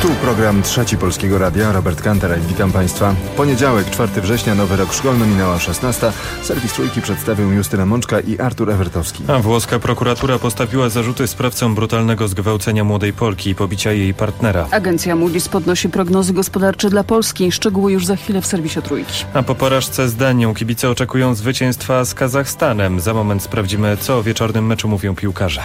Tu program Trzeci Polskiego Radia, Robert Kantarek, witam Państwa. Poniedziałek, 4 września, nowy rok szkolny, minęła 16. Serwis Trójki przedstawią Justyna Mączka i Artur Ewertowski. A włoska prokuratura postawiła zarzuty sprawcom brutalnego zgwałcenia młodej Polki i pobicia jej partnera. Agencja Moody's podnosi prognozy gospodarcze dla Polski. Szczegóły już za chwilę w serwisie Trójki. A po porażce z Danią kibice oczekują zwycięstwa z Kazachstanem. Za moment sprawdzimy, co o wieczornym meczu mówią piłkarze.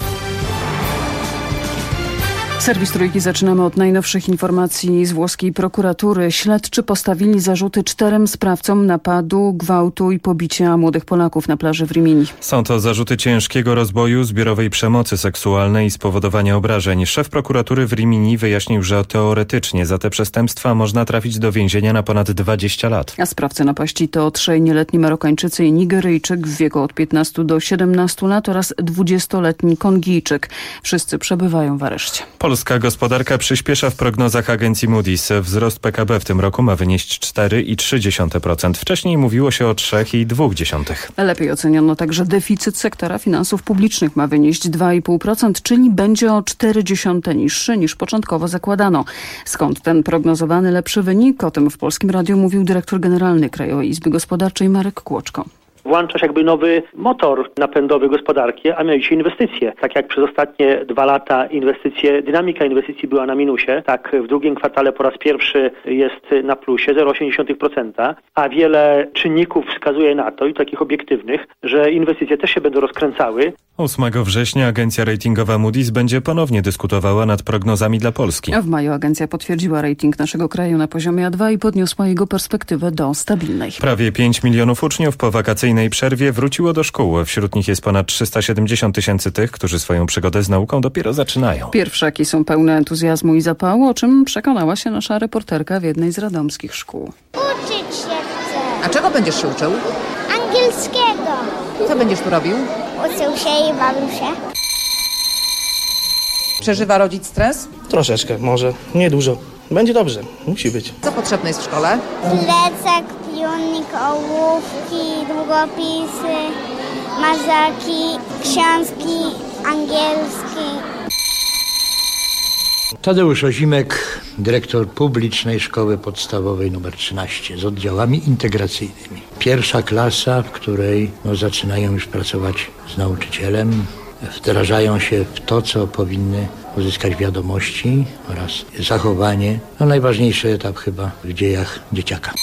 Serwis Trójki zaczynamy od najnowszych informacji z włoskiej prokuratury. Śledczy postawili zarzuty 4 sprawcom napadu, gwałtu i pobicia młodych Polaków na plaży w Rimini. Są to zarzuty ciężkiego rozboju, zbiorowej przemocy seksualnej i spowodowania obrażeń. Szef prokuratury w Rimini wyjaśnił, że teoretycznie za te przestępstwa można trafić do więzienia na ponad 20 lat. A sprawcy napaści to 3 nieletni Marokańczycy i Nigeryjczyk w wieku od 15 do 17 lat oraz 20-letni Kongijczyk. Wszyscy przebywają w areszcie. Polska gospodarka przyspiesza w prognozach agencji Moody's. Wzrost PKB w tym roku ma wynieść 4,3%. Wcześniej mówiło się o 3,2%. Lepiej oceniono także deficyt sektora finansów publicznych. Ma wynieść 2,5%, czyli będzie o 0,4 niższy niż początkowo zakładano. Skąd ten prognozowany lepszy wynik? O tym w Polskim Radiu mówił dyrektor generalny Krajowej Izby Gospodarczej Marek Kłoczko. Włącza się jakby nowy motor napędowy gospodarki, a mianowicie inwestycje. Tak jak przez ostatnie 2 lata dynamika inwestycji była na minusie, tak w drugim kwartale po raz pierwszy jest na plusie 0,8%, a wiele czynników wskazuje na to, i takich obiektywnych, że inwestycje też się będą rozkręcały. 8 września agencja ratingowa Moody's będzie ponownie dyskutowała nad prognozami dla Polski. A w maju agencja potwierdziła rating naszego kraju na poziomie A2 i podniosła jego perspektywę do stabilnej. Prawie 5 milionów uczniów po wakacyjnej przerwie wróciło do szkół. Wśród nich jest ponad 370 tysięcy tych, którzy swoją przygodę z nauką dopiero zaczynają. Pierwszaki są pełne entuzjazmu i zapału, o czym przekonała się nasza reporterka w jednej z radomskich szkół. Uczyć się chcę. A czego będziesz się uczył? Angielskiego. Co będziesz tu robił? Uczył się i bawił się. Przeżywa rodzic stres? Troszeczkę, może nie dużo. Będzie dobrze, musi być. Co potrzebne jest w szkole? Plecak, pionik, ołówki, długopisy, mazaki, książki angielskie. Tadeusz Ozimek, dyrektor publicznej szkoły podstawowej nr 13 z oddziałami integracyjnymi. Pierwsza klasa, w której zaczynają już pracować z nauczycielem, wdrażają się w to, co powinny uzyskać wiadomości oraz zachowanie. Najważniejszy etap chyba w dziejach dzieciaka.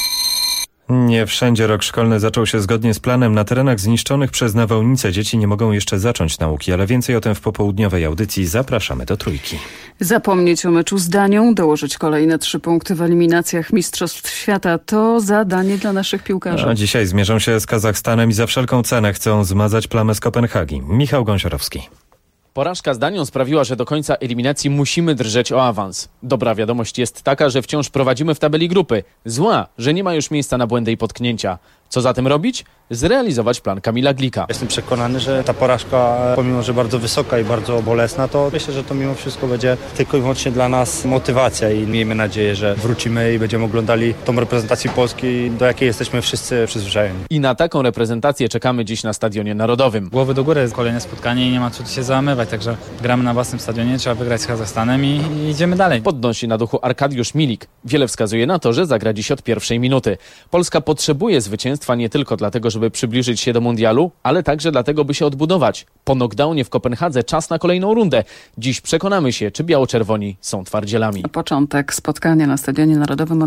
Nie wszędzie rok szkolny zaczął się zgodnie z planem. Na terenach zniszczonych przez nawałnicę dzieci nie mogą jeszcze zacząć nauki, ale więcej o tym w popołudniowej audycji. Zapraszamy do Trójki. Zapomnieć o meczu z Danią, dołożyć kolejne 3 punkty w eliminacjach Mistrzostw Świata to zadanie dla naszych piłkarzy. A dzisiaj zmierzą się z Kazachstanem i za wszelką cenę chcą zmazać plamę z Kopenhagi. Michał Gąsiorowski. Porażka z Danią sprawiła, że do końca eliminacji musimy drżeć o awans. Dobra wiadomość jest taka, że wciąż prowadzimy w tabeli grupy. Zła, że nie ma już miejsca na błędy i potknięcia. Co zatem robić? Zrealizować plan Kamila Glika. Jestem przekonany, że ta porażka, pomimo że bardzo wysoka i bardzo bolesna, to myślę, że to mimo wszystko będzie tylko i wyłącznie dla nas motywacja i miejmy nadzieję, że wrócimy i będziemy oglądali tą reprezentację Polski, do jakiej jesteśmy wszyscy przyzwyczajeni. I na taką reprezentację czekamy dziś na Stadionie Narodowym. Głowy do góry, kolejne spotkanie i nie ma co się załamywać, także gramy na własnym stadionie, trzeba wygrać z Kazachstanem i idziemy dalej. Podnosi na duchu Arkadiusz Milik. Wiele wskazuje na to, że zagra dziś od pierwszej minuty. Polska potrzebuje zwycięstwa nie tylko dlatego, żeby przybliżyć się do mundialu, ale także dlatego, by się odbudować. Po knockdownie w Kopenhadze czas na kolejną rundę. Dziś przekonamy się, czy biało-czerwoni są twardzielami. Początek spotkania na Stadionie Narodowym o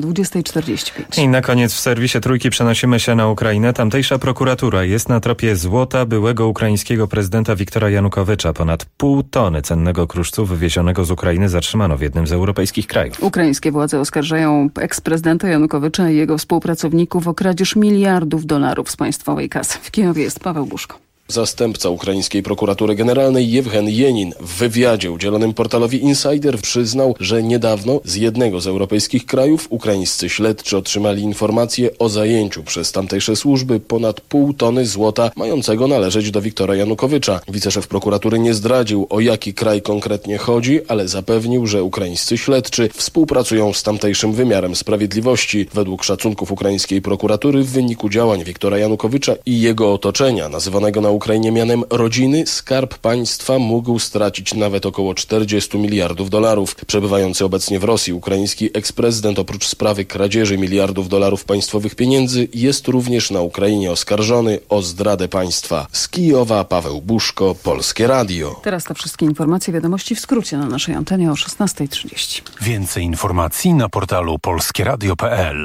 20:45. I na koniec w serwisie Trójki przenosimy się na Ukrainę. Tamtejsza prokuratura jest na tropie złota byłego ukraińskiego prezydenta Wiktora Janukowycza. Ponad 0,5 tony cennego kruszcu wywiezionego z Ukrainy zatrzymano w jednym z europejskich krajów. Ukraińskie władze oskarżają eksprezydenta Janukowycza i jego współpracowników o kradzież miliardów dolarów z państwowej kasy. W Kijowie jest Paweł Buszko. Zastępca ukraińskiej prokuratury generalnej Jewgen Jenin w wywiadzie udzielonym portalowi Insider przyznał, że niedawno z jednego z europejskich krajów ukraińscy śledczy otrzymali informację o zajęciu przez tamtejsze służby ponad 0,5 tony złota mającego należeć do Wiktora Janukowycza. Wiceszef prokuratury nie zdradził, o jaki kraj konkretnie chodzi, ale zapewnił, że ukraińscy śledczy współpracują z tamtejszym wymiarem sprawiedliwości. Według szacunków ukraińskiej prokuratury w wyniku działań Wiktora Janukowycza i jego otoczenia, nazywanego na Ukrainie mianem rodziny, Skarb Państwa mógł stracić nawet około $40 miliardów. Przebywający obecnie w Rosji ukraiński eksprezydent oprócz sprawy kradzieży miliardów dolarów państwowych pieniędzy jest również na Ukrainie oskarżony o zdradę państwa. Z Kijowa Paweł Buszko, Polskie Radio. Teraz to wszystkie informacje, wiadomości w skrócie na naszej antenie o 16:30. Więcej informacji na portalu polskieradio.pl.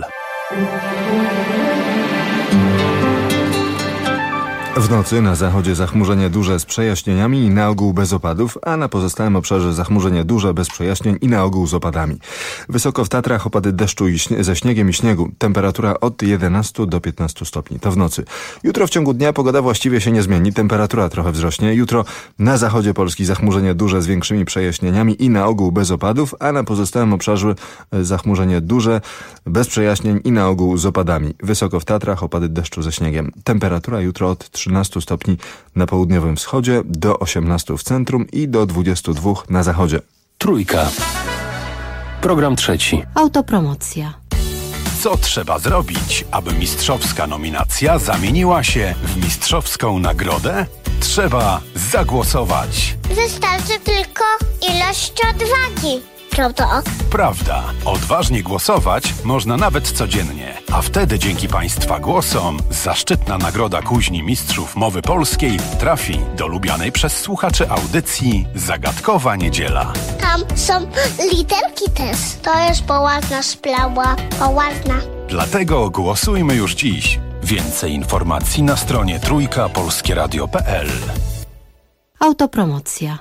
W nocy na zachodzie zachmurzenie duże z przejaśnieniami i na ogół bez opadów, a na pozostałym obszarze zachmurzenie duże bez przejaśnień i na ogół z opadami. Wysoko w Tatrach opady deszczu ze śniegiem i śniegu. Temperatura od 11 do 15 stopni. To w nocy. Jutro w ciągu dnia pogoda właściwie się nie zmieni. Temperatura trochę wzrośnie. Jutro na zachodzie Polski zachmurzenie duże z większymi przejaśnieniami i na ogół bez opadów, a na pozostałym obszarze zachmurzenie duże bez przejaśnień i na ogół z opadami. Wysoko w Tatrach opady deszczu ze śniegiem. Temperatura jutro od 13 stopni na południowym wschodzie, do 18 w centrum i do 22 na zachodzie. Trójka. Program trzeci. Autopromocja. Co trzeba zrobić, aby mistrzowska nominacja zamieniła się w mistrzowską nagrodę? Trzeba zagłosować. Wystarczy tylko ilość odwagi. Prawda? Prawda. Odważnie głosować można nawet codziennie. A wtedy dzięki Państwa głosom zaszczytna nagroda Kuźni Mistrzów Mowy Polskiej trafi do lubianej przez słuchaczy audycji Zagadkowa Niedziela. Tam są literki też. To jest poważna sprawa. Poważna. Dlatego głosujmy już dziś. Więcej informacji na stronie trójkapolskieradio.pl. Autopromocja.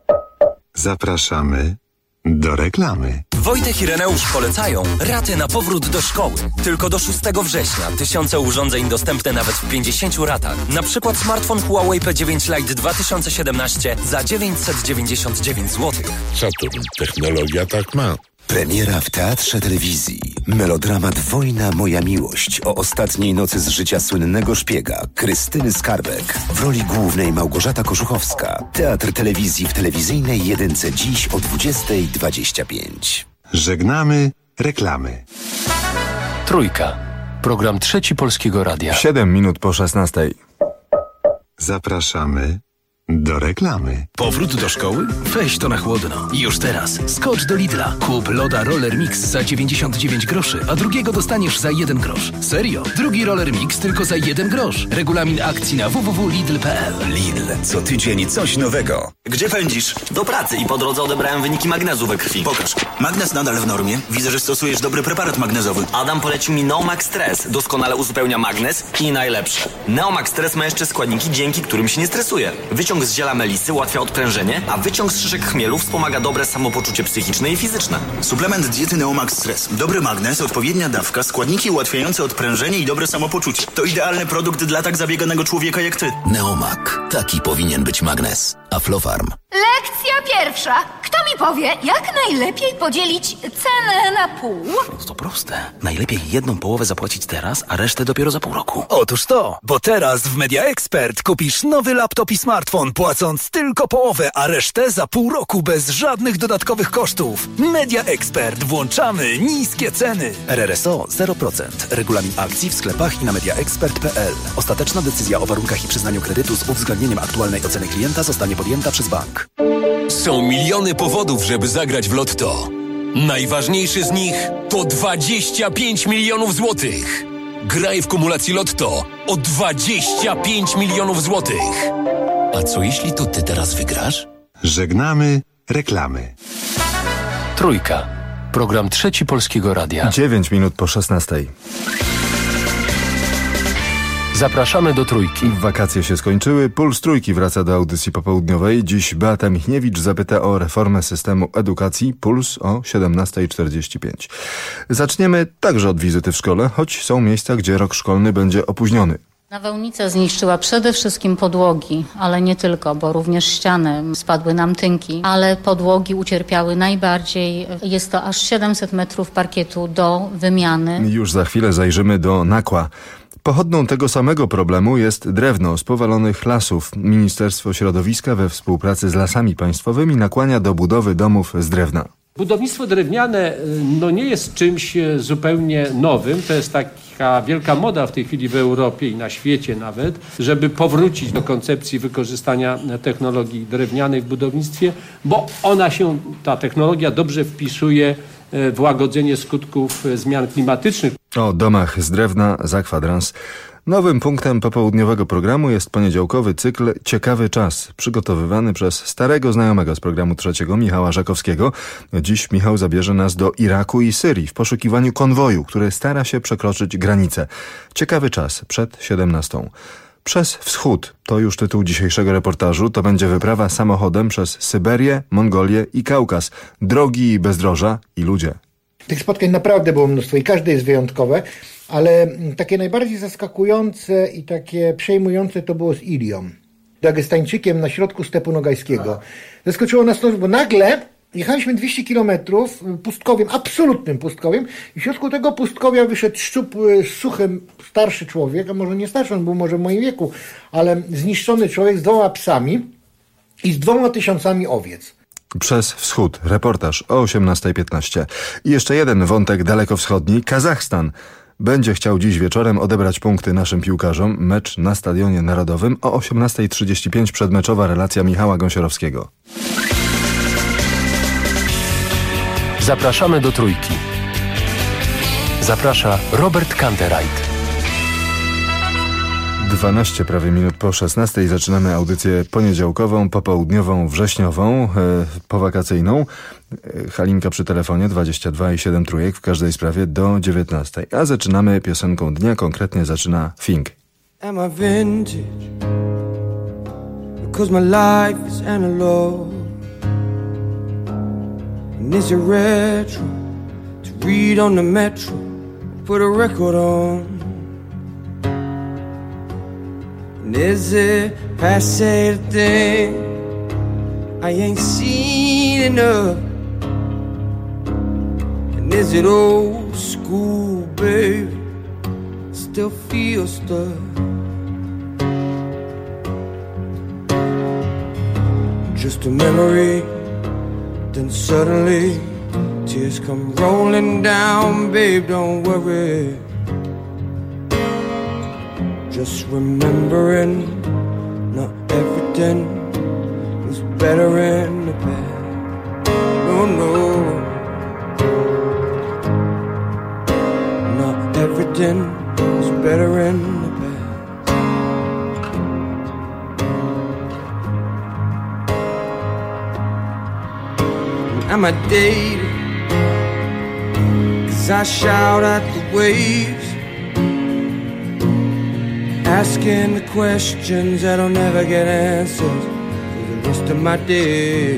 Zapraszamy do reklamy. Wojtek i Reneusz polecają raty na powrót do szkoły. Tylko do 6 września. Tysiące urządzeń dostępne nawet w 50 ratach. Na przykład smartfon Huawei P9 Lite 2017 za 999 zł. Saturn. Technologia tak ma. Premiera w Teatrze Telewizji. Melodramat Wojna, moja miłość o ostatniej nocy z życia słynnego szpiega Krystyny Skarbek. W roli głównej Małgorzata Koszuchowska. Teatr Telewizji w telewizyjnej jedynce dziś o 20:25. Żegnamy reklamy. Trójka. Program trzeci Polskiego Radia. 7 minut po 16. Zapraszamy do reklamy. Powrót do szkoły? Weź to na chłodno. Już teraz. Skocz do Lidla. Kup loda Roller Mix za 99 groszy, a drugiego dostaniesz za 1 grosz. Serio? Drugi Roller Mix tylko za 1 grosz. Regulamin akcji na www.lidl.pl. Lidl. Co tydzień coś nowego. Gdzie pędzisz? Do pracy i po drodze odebrałem wyniki magnezu we krwi. Pokaż. Magnez nadal w normie. Widzę, że stosujesz dobry preparat magnezowy. Adam polecił mi Neomax Stress. Doskonale uzupełnia magnez i najlepsze. Neomax Stress ma jeszcze składniki, dzięki którym się nie stresuje. Wyciąg z ziela melisy ułatwia odprężenie, a wyciąg z szyszek chmielu wspomaga dobre samopoczucie psychiczne i fizyczne. Suplement diety Neomax Stress. Dobry magnez, odpowiednia dawka, składniki ułatwiające odprężenie i dobre samopoczucie. To idealny produkt dla tak zabieganego człowieka jak ty. Neomak. Taki powinien być magnez. Aflofarm. Lekcja pierwsza. Kto mi powie, jak najlepiej podzielić cenę na pół? To proste. Najlepiej jedną połowę zapłacić teraz, a resztę dopiero za pół roku. Otóż to, bo teraz w Media Expert kupisz nowy laptop i smartfon, płacąc tylko połowę, a resztę za pół roku bez żadnych dodatkowych kosztów. Media Expert. Włączamy niskie ceny. RRSO 0%. Regulamin akcji w sklepach i na mediaexpert.pl. Ostateczna decyzja o warunkach i przyznaniu kredytu z uwzględnieniem aktualnej oceny klienta zostanie podjęta przez bank. Są miliony powodów, żeby zagrać w Lotto. Najważniejszy z nich to 25 milionów złotych. Graj w kumulacji Lotto o 25 milionów złotych. A co jeśli to ty teraz wygrasz? Żegnamy reklamy. Trójka. Program trzeci Polskiego Radia. 9 minut po 16. Zapraszamy do Trójki. Wakacje się skończyły, Puls Trójki wraca do audycji popołudniowej. Dziś Beata Michniewicz zapyta o reformę systemu edukacji. Puls o 17:45. Zaczniemy także od wizyty w szkole, choć są miejsca, gdzie rok szkolny będzie opóźniony. Nawałnica zniszczyła przede wszystkim podłogi, ale nie tylko, bo również ściany, spadły nam tynki, ale podłogi ucierpiały najbardziej. Jest to aż 700 metrów parkietu do wymiany. Już za chwilę zajrzymy do Nakła. Pochodną tego samego problemu jest drewno z powalonych lasów. Ministerstwo Środowiska we współpracy z Lasami Państwowymi nakłania do budowy domów z drewna. Budownictwo drewniane nie jest czymś zupełnie nowym. To jest taka wielka moda w tej chwili w Europie i na świecie nawet, żeby powrócić do koncepcji wykorzystania technologii drewnianej w budownictwie, bo ta technologia dobrze wpisuje w łagodzenie skutków zmian klimatycznych. O domach z drewna za kwadrans. Nowym punktem popołudniowego programu jest poniedziałkowy cykl Ciekawy Czas, przygotowywany przez starego znajomego z programu trzeciego, Michała Żakowskiego. Dziś Michał zabierze nas do Iraku i Syrii w poszukiwaniu konwoju, który stara się przekroczyć granicę. Ciekawy Czas przed 17:00. Przez wschód to już tytuł dzisiejszego reportażu. To będzie wyprawa samochodem przez Syberię, Mongolię i Kaukaz. Drogi i bezdroża i ludzie. Tych spotkań naprawdę było mnóstwo i każde jest wyjątkowe, ale takie najbardziej zaskakujące i takie przejmujące to było z Ilią, Dagestańczykiem na środku stepu nogajskiego. Zaskoczyło nas to, bo nagle jechaliśmy 200 kilometrów pustkowiem, absolutnym pustkowiem i w środku tego pustkowia wyszedł szczupły, suchy, starszy człowiek, a może nie starszy, on był może w moim wieku, ale zniszczony człowiek z 2 psami i z 2000 owiec. Przez wschód. Reportaż o 18:15. I jeszcze jeden wątek dalekowschodni. Kazachstan będzie chciał dziś wieczorem odebrać punkty naszym piłkarzom. Mecz na Stadionie Narodowym o 18:35. Przedmeczowa relacja Michała Gąsiorowskiego. Zapraszamy do Trójki. Zaprasza Robert Kantereit. 12 prawie minut po 16:00 zaczynamy audycję poniedziałkową, popołudniową, wrześniową, powakacyjną. Halinka przy telefonie 22 i 7 trójek w każdej sprawie do 19:00. A zaczynamy piosenką dnia, konkretnie zaczyna Think. Am I vintage? Because my life is analog. And is it retro to read on the metro, put a record on? And is it passé the thing I ain't seen enough? And is it old school, baby? Still feel stuck. Just a memory, then suddenly tears come rolling down, babe, don't worry. Just remembering not everything was better in the past. No, no. Not everything was better in the past. Am I dating? 'Cause I shout at the waves, asking the questions that'll never get answers for the rest of my day.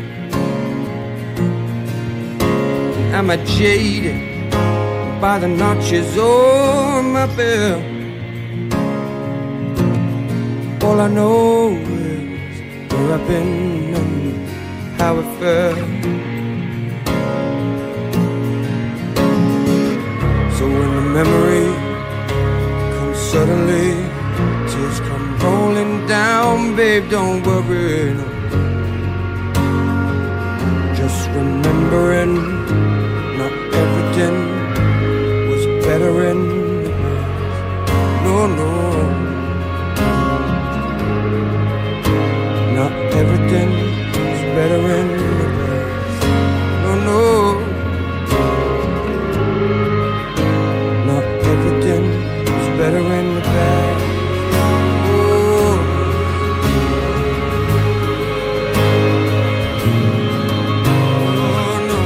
Am I jaded by the notches on my belt? All I know is where I've been and how it felt. So when the memory suddenly, tears come rolling down, babe, don't worry, no. Just remembering not everything was better in the past. No, no. Not everything was better in the past. No, no. Not everything better in the past. Oh. Oh, no.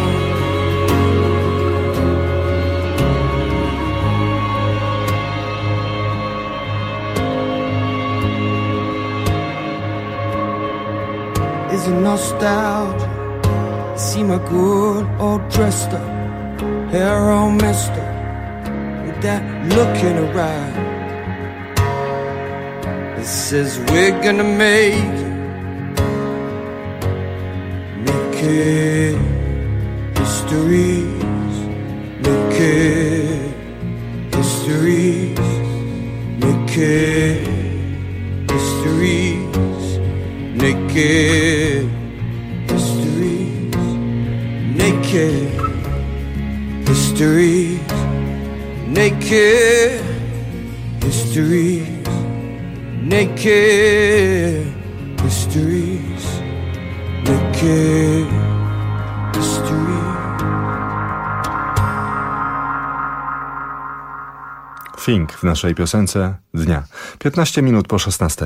Is it nostalgia? See my good all dressed up, hair all messed up, that look in her eye that says we're gonna make it histories, make it histories, make it histories, make it histories, make naked histories, naked histories, naked histories, naked histories. Fink w naszej piosence dnia. 15 minut po 16.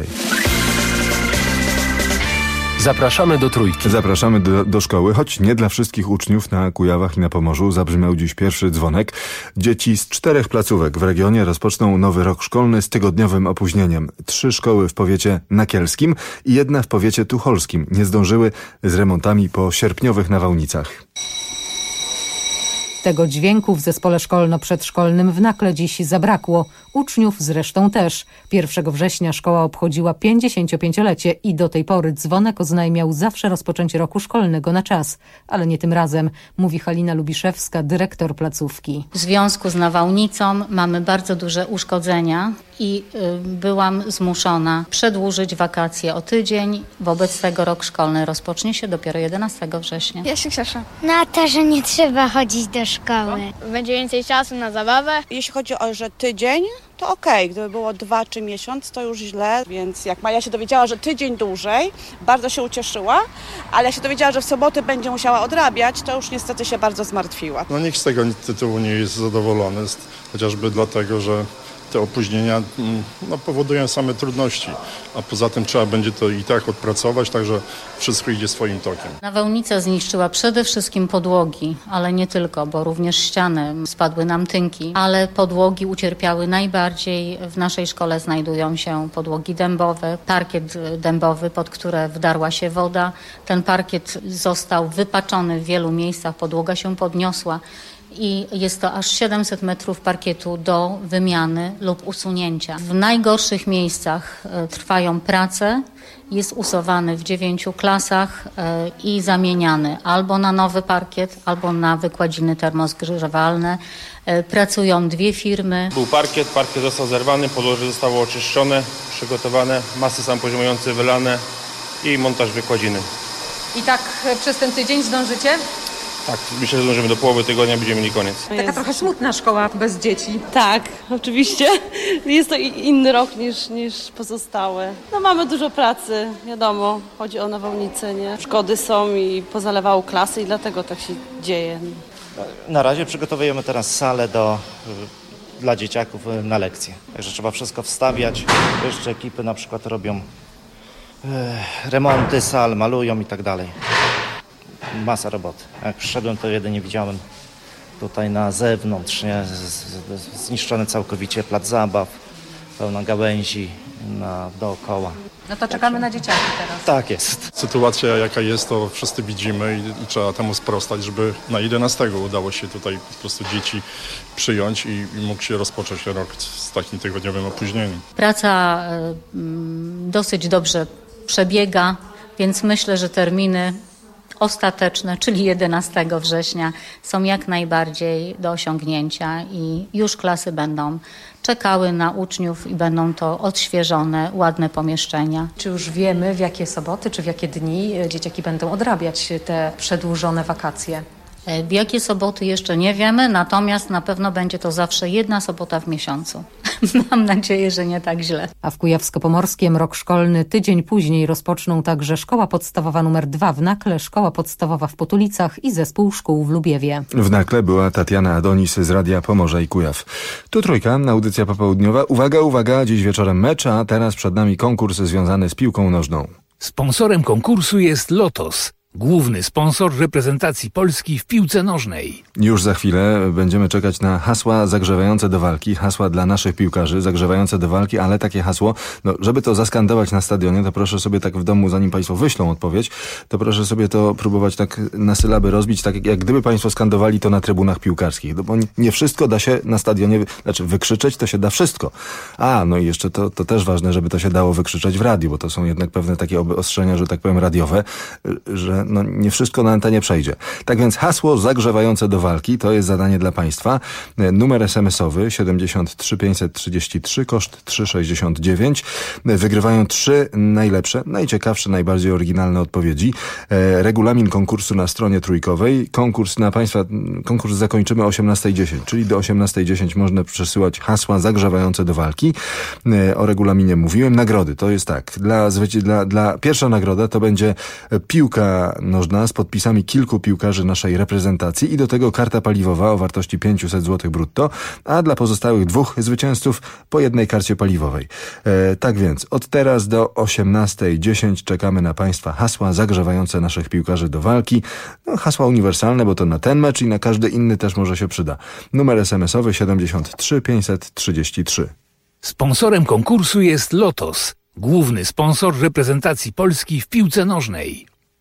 Zapraszamy do Trójki. Zapraszamy do szkoły, choć nie dla wszystkich uczniów. Na Kujawach i na Pomorzu zabrzmiał dziś pierwszy dzwonek. Dzieci z 4 placówek w regionie rozpoczną nowy rok szkolny z tygodniowym opóźnieniem. 3 szkoły w powiecie nakielskim i 1 w powiecie tucholskim nie zdążyły z remontami po sierpniowych nawałnicach. Tego dźwięku w zespole szkolno-przedszkolnym w Nakle dziś zabrakło. Uczniów zresztą też. 1 września szkoła obchodziła 55-lecie i do tej pory dzwonek oznajmiał zawsze rozpoczęcie roku szkolnego na czas. Ale nie tym razem, mówi Halina Lubiszewska, dyrektor placówki. W związku z nawałnicą mamy bardzo duże uszkodzenia i byłam zmuszona przedłużyć wakacje o tydzień. Wobec tego rok szkolny rozpocznie się dopiero 11 września. Ja się cieszę. Na to, że nie trzeba chodzić do szkoły. Będzie więcej czasu na zabawę. Jeśli chodzi o, że tydzień, to okej. Gdyby było 2 czy miesiąc, to już źle. Więc jak Maja się dowiedziała, że tydzień dłużej, bardzo się ucieszyła, ale jak się dowiedziała, że w soboty będzie musiała odrabiać, to już niestety się bardzo zmartwiła. No nikt z tego tytułu nie jest zadowolony, chociażby dlatego, że te opóźnienia powodują same trudności, a poza tym trzeba będzie to i tak odpracować, także wszystko idzie swoim tokiem. Nawałnica zniszczyła przede wszystkim podłogi, ale nie tylko, bo również ściany, spadły nam tynki, ale podłogi ucierpiały najbardziej. W naszej szkole znajdują się podłogi dębowe, parkiet dębowy, pod które wdarła się woda. Ten parkiet został wypaczony w wielu miejscach, podłoga się podniosła. I jest to aż 700 metrów parkietu do wymiany lub usunięcia. W najgorszych miejscach trwają prace, jest usuwany w 9 klasach i zamieniany albo na nowy parkiet, albo na wykładziny termozgrzewalne. Pracują 2 firmy. Był parkiet został zerwany, podłoże zostało oczyszczone, przygotowane, masy sampoziomujące wylane i montaż wykładziny. I tak przez ten tydzień zdążycie? Tak, myślę, że zdążymy do połowy tygodnia, będziemy mieli koniec. Taka trochę smutna szkoła bez dzieci. Tak, oczywiście. Jest to inny rok niż pozostałe. No mamy dużo pracy, wiadomo, chodzi o nawałnicę, nie? Szkody są i pozalewało klasy i dlatego tak się dzieje. Na razie przygotowujemy teraz salę dla dzieciaków na lekcje. Także trzeba wszystko wstawiać. Jeszcze ekipy na przykład robią remonty sal, malują i tak dalej. Masa roboty. Jak przyszedłem, to jedynie widziałem tutaj na zewnątrz, nie? Zniszczony całkowicie plac zabaw, pełno gałęzi dookoła. No to czekamy na dzieciaki teraz. Tak jest. Sytuacja jaka jest, to wszyscy widzimy i trzeba temu sprostać, żeby na 11 udało się tutaj po prostu dzieci przyjąć i mógł się rozpocząć rok z takim tygodniowym opóźnieniem. Praca dosyć dobrze przebiega, więc myślę, że terminy ostateczne, czyli 11 września są jak najbardziej do osiągnięcia i już klasy będą czekały na uczniów i będą to odświeżone, ładne pomieszczenia. Czy już wiemy, w jakie soboty, czy w jakie dni dzieciaki będą odrabiać te przedłużone wakacje? W jakie soboty jeszcze nie wiemy, natomiast na pewno będzie to zawsze 1 sobota w miesiącu. Mam nadzieję, że nie tak źle. A w Kujawsko-Pomorskiem rok szkolny tydzień później rozpoczną także Szkoła Podstawowa nr 2 w Nakle, Szkoła Podstawowa w Potulicach i Zespół Szkół w Lubiewie. W Nakle była Tatiana Adonis z Radia Pomorze i Kujaw. Tu Trójka, audycja popołudniowa. Uwaga, uwaga, dziś wieczorem mecz, a teraz przed nami konkurs związany z piłką nożną. Sponsorem konkursu jest Lotos, główny sponsor reprezentacji Polski w piłce nożnej. Już za chwilę będziemy czekać na hasła zagrzewające do walki, hasła dla naszych piłkarzy zagrzewające do walki, ale takie hasło, żeby to zaskandować na stadionie, to proszę sobie tak w domu, zanim Państwo wyślą odpowiedź, to proszę sobie to próbować tak na sylaby rozbić, tak jak gdyby Państwo skandowali to na trybunach piłkarskich, bo nie wszystko da się na stadionie, wykrzyczeć to się da wszystko. No i jeszcze to też ważne, żeby to się dało wykrzyczeć w radiu, bo to są jednak pewne takie obostrzenia, że tak powiem radiowe, że nie wszystko na antenie przejdzie. Tak więc hasło zagrzewające do walki to jest zadanie dla Państwa. Numer SMS-owy 73 533, koszt 3,69. Wygrywają 3 najlepsze, najciekawsze, najbardziej oryginalne odpowiedzi. Regulamin konkursu na stronie trójkowej. Konkurs zakończymy o 18:10, czyli do 18:10 można przesyłać hasła zagrzewające do walki. O regulaminie mówiłem. Nagrody to jest tak. Dla pierwsza nagroda to będzie piłka nożna z podpisami kilku piłkarzy naszej reprezentacji i do tego karta paliwowa o wartości 500 zł brutto, a dla pozostałych 2 zwycięzców po 1 karcie paliwowej. Tak więc od teraz do 18:10 czekamy na Państwa hasła zagrzewające naszych piłkarzy do walki. Hasła uniwersalne, bo to na ten mecz i na każdy inny też może się przyda. Numer SMS-owy 73 533. Sponsorem konkursu jest Lotos, główny sponsor reprezentacji Polski w piłce nożnej.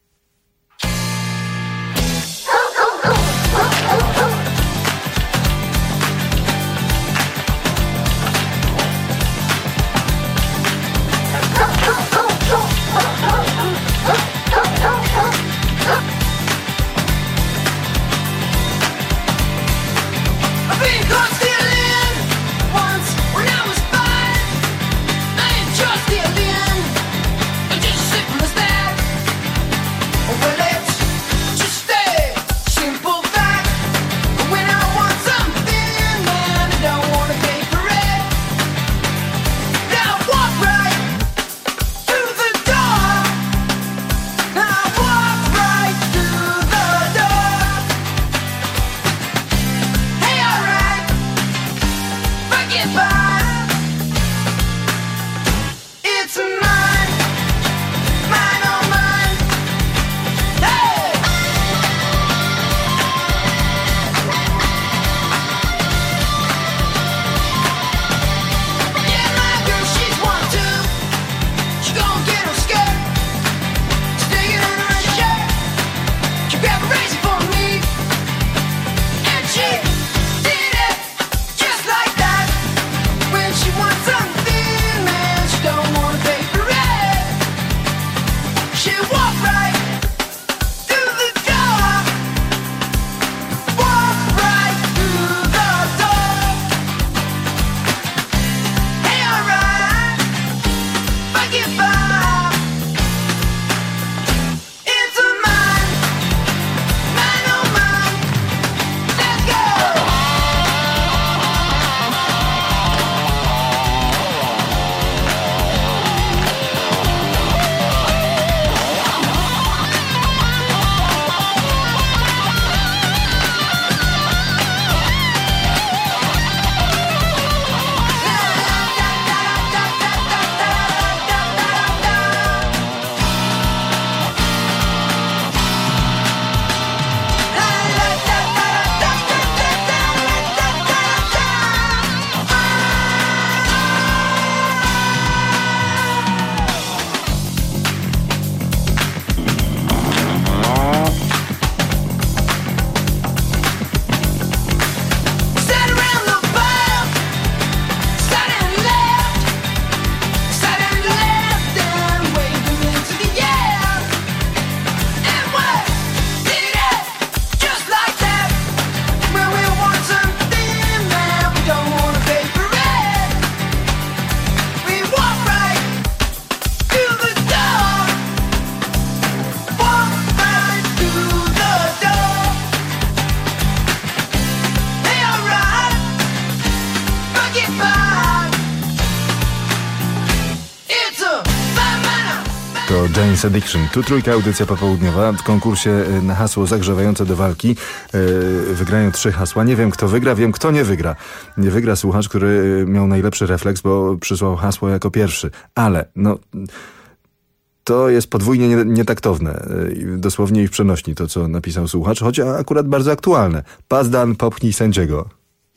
To Jane's Addiction. Tu trójka, audycja popołudniowa. W konkursie na hasło zagrzewające do walki wygrają 3 hasła. Nie wiem, kto wygra, wiem, kto nie wygra. Nie wygra słuchacz, który miał najlepszy refleks, bo przysłał hasło jako pierwszy. Ale, to jest podwójnie nietaktowne. Dosłownie i w przenośni to, co napisał słuchacz, choć akurat bardzo aktualne. Pazdan, popchnij sędziego.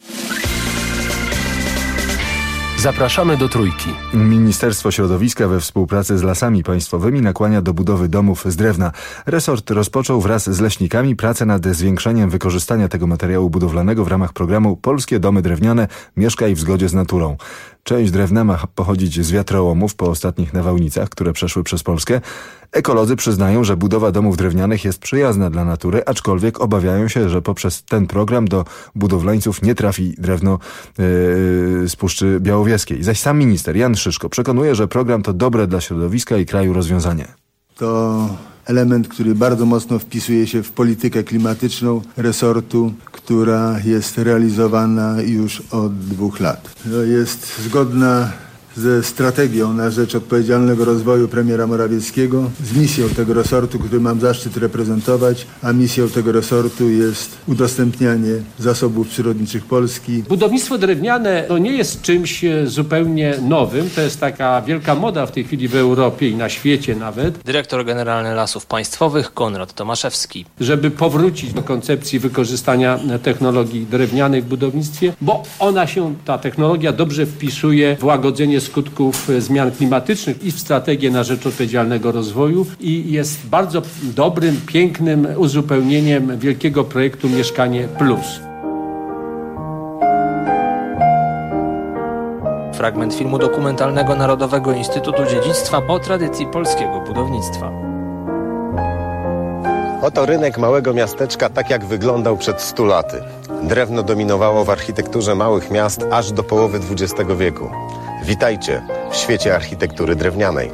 Zapraszamy do trójki. Ministerstwo Środowiska we współpracy z Lasami Państwowymi nakłania do budowy domów z drewna. Resort rozpoczął wraz z leśnikami pracę nad zwiększeniem wykorzystania tego materiału budowlanego w ramach programu Polskie Domy Drewniane – Mieszkaj w zgodzie z naturą. Część drewna ma pochodzić z wiatrołomów po ostatnich nawałnicach, które przeszły przez Polskę. Ekolodzy przyznają, że budowa domów drewnianych jest przyjazna dla natury, aczkolwiek obawiają się, że poprzez ten program do budowlańców nie trafi drewno z Puszczy Białowieskiej. Zaś sam minister Jan Szyszko przekonuje, że program to dobre dla środowiska i kraju rozwiązanie. To element, który bardzo mocno wpisuje się w politykę klimatyczną resortu, która jest realizowana już od 2 lat. Jest zgodna ze strategią na rzecz odpowiedzialnego rozwoju premiera Morawieckiego, z misją tego resortu, który mam zaszczyt reprezentować, a misją tego resortu jest udostępnianie zasobów przyrodniczych Polski. Budownictwo drewniane nie jest czymś zupełnie nowym, to jest taka wielka moda w tej chwili w Europie i na świecie nawet. Dyrektor Generalny Lasów Państwowych Konrad Tomaszewski. Żeby powrócić do koncepcji wykorzystania technologii drewnianej w budownictwie, bo ta technologia dobrze wpisuje w łagodzenie skutków zmian klimatycznych i w strategię na rzecz odpowiedzialnego rozwoju i jest bardzo dobrym, pięknym uzupełnieniem wielkiego projektu Mieszkanie Plus. Fragment filmu dokumentalnego Narodowego Instytutu Dziedzictwa o tradycji polskiego budownictwa. Oto rynek małego miasteczka, tak jak wyglądał przed 100 laty. Drewno dominowało w architekturze małych miast aż do połowy XX wieku. Witajcie w świecie architektury drewnianej.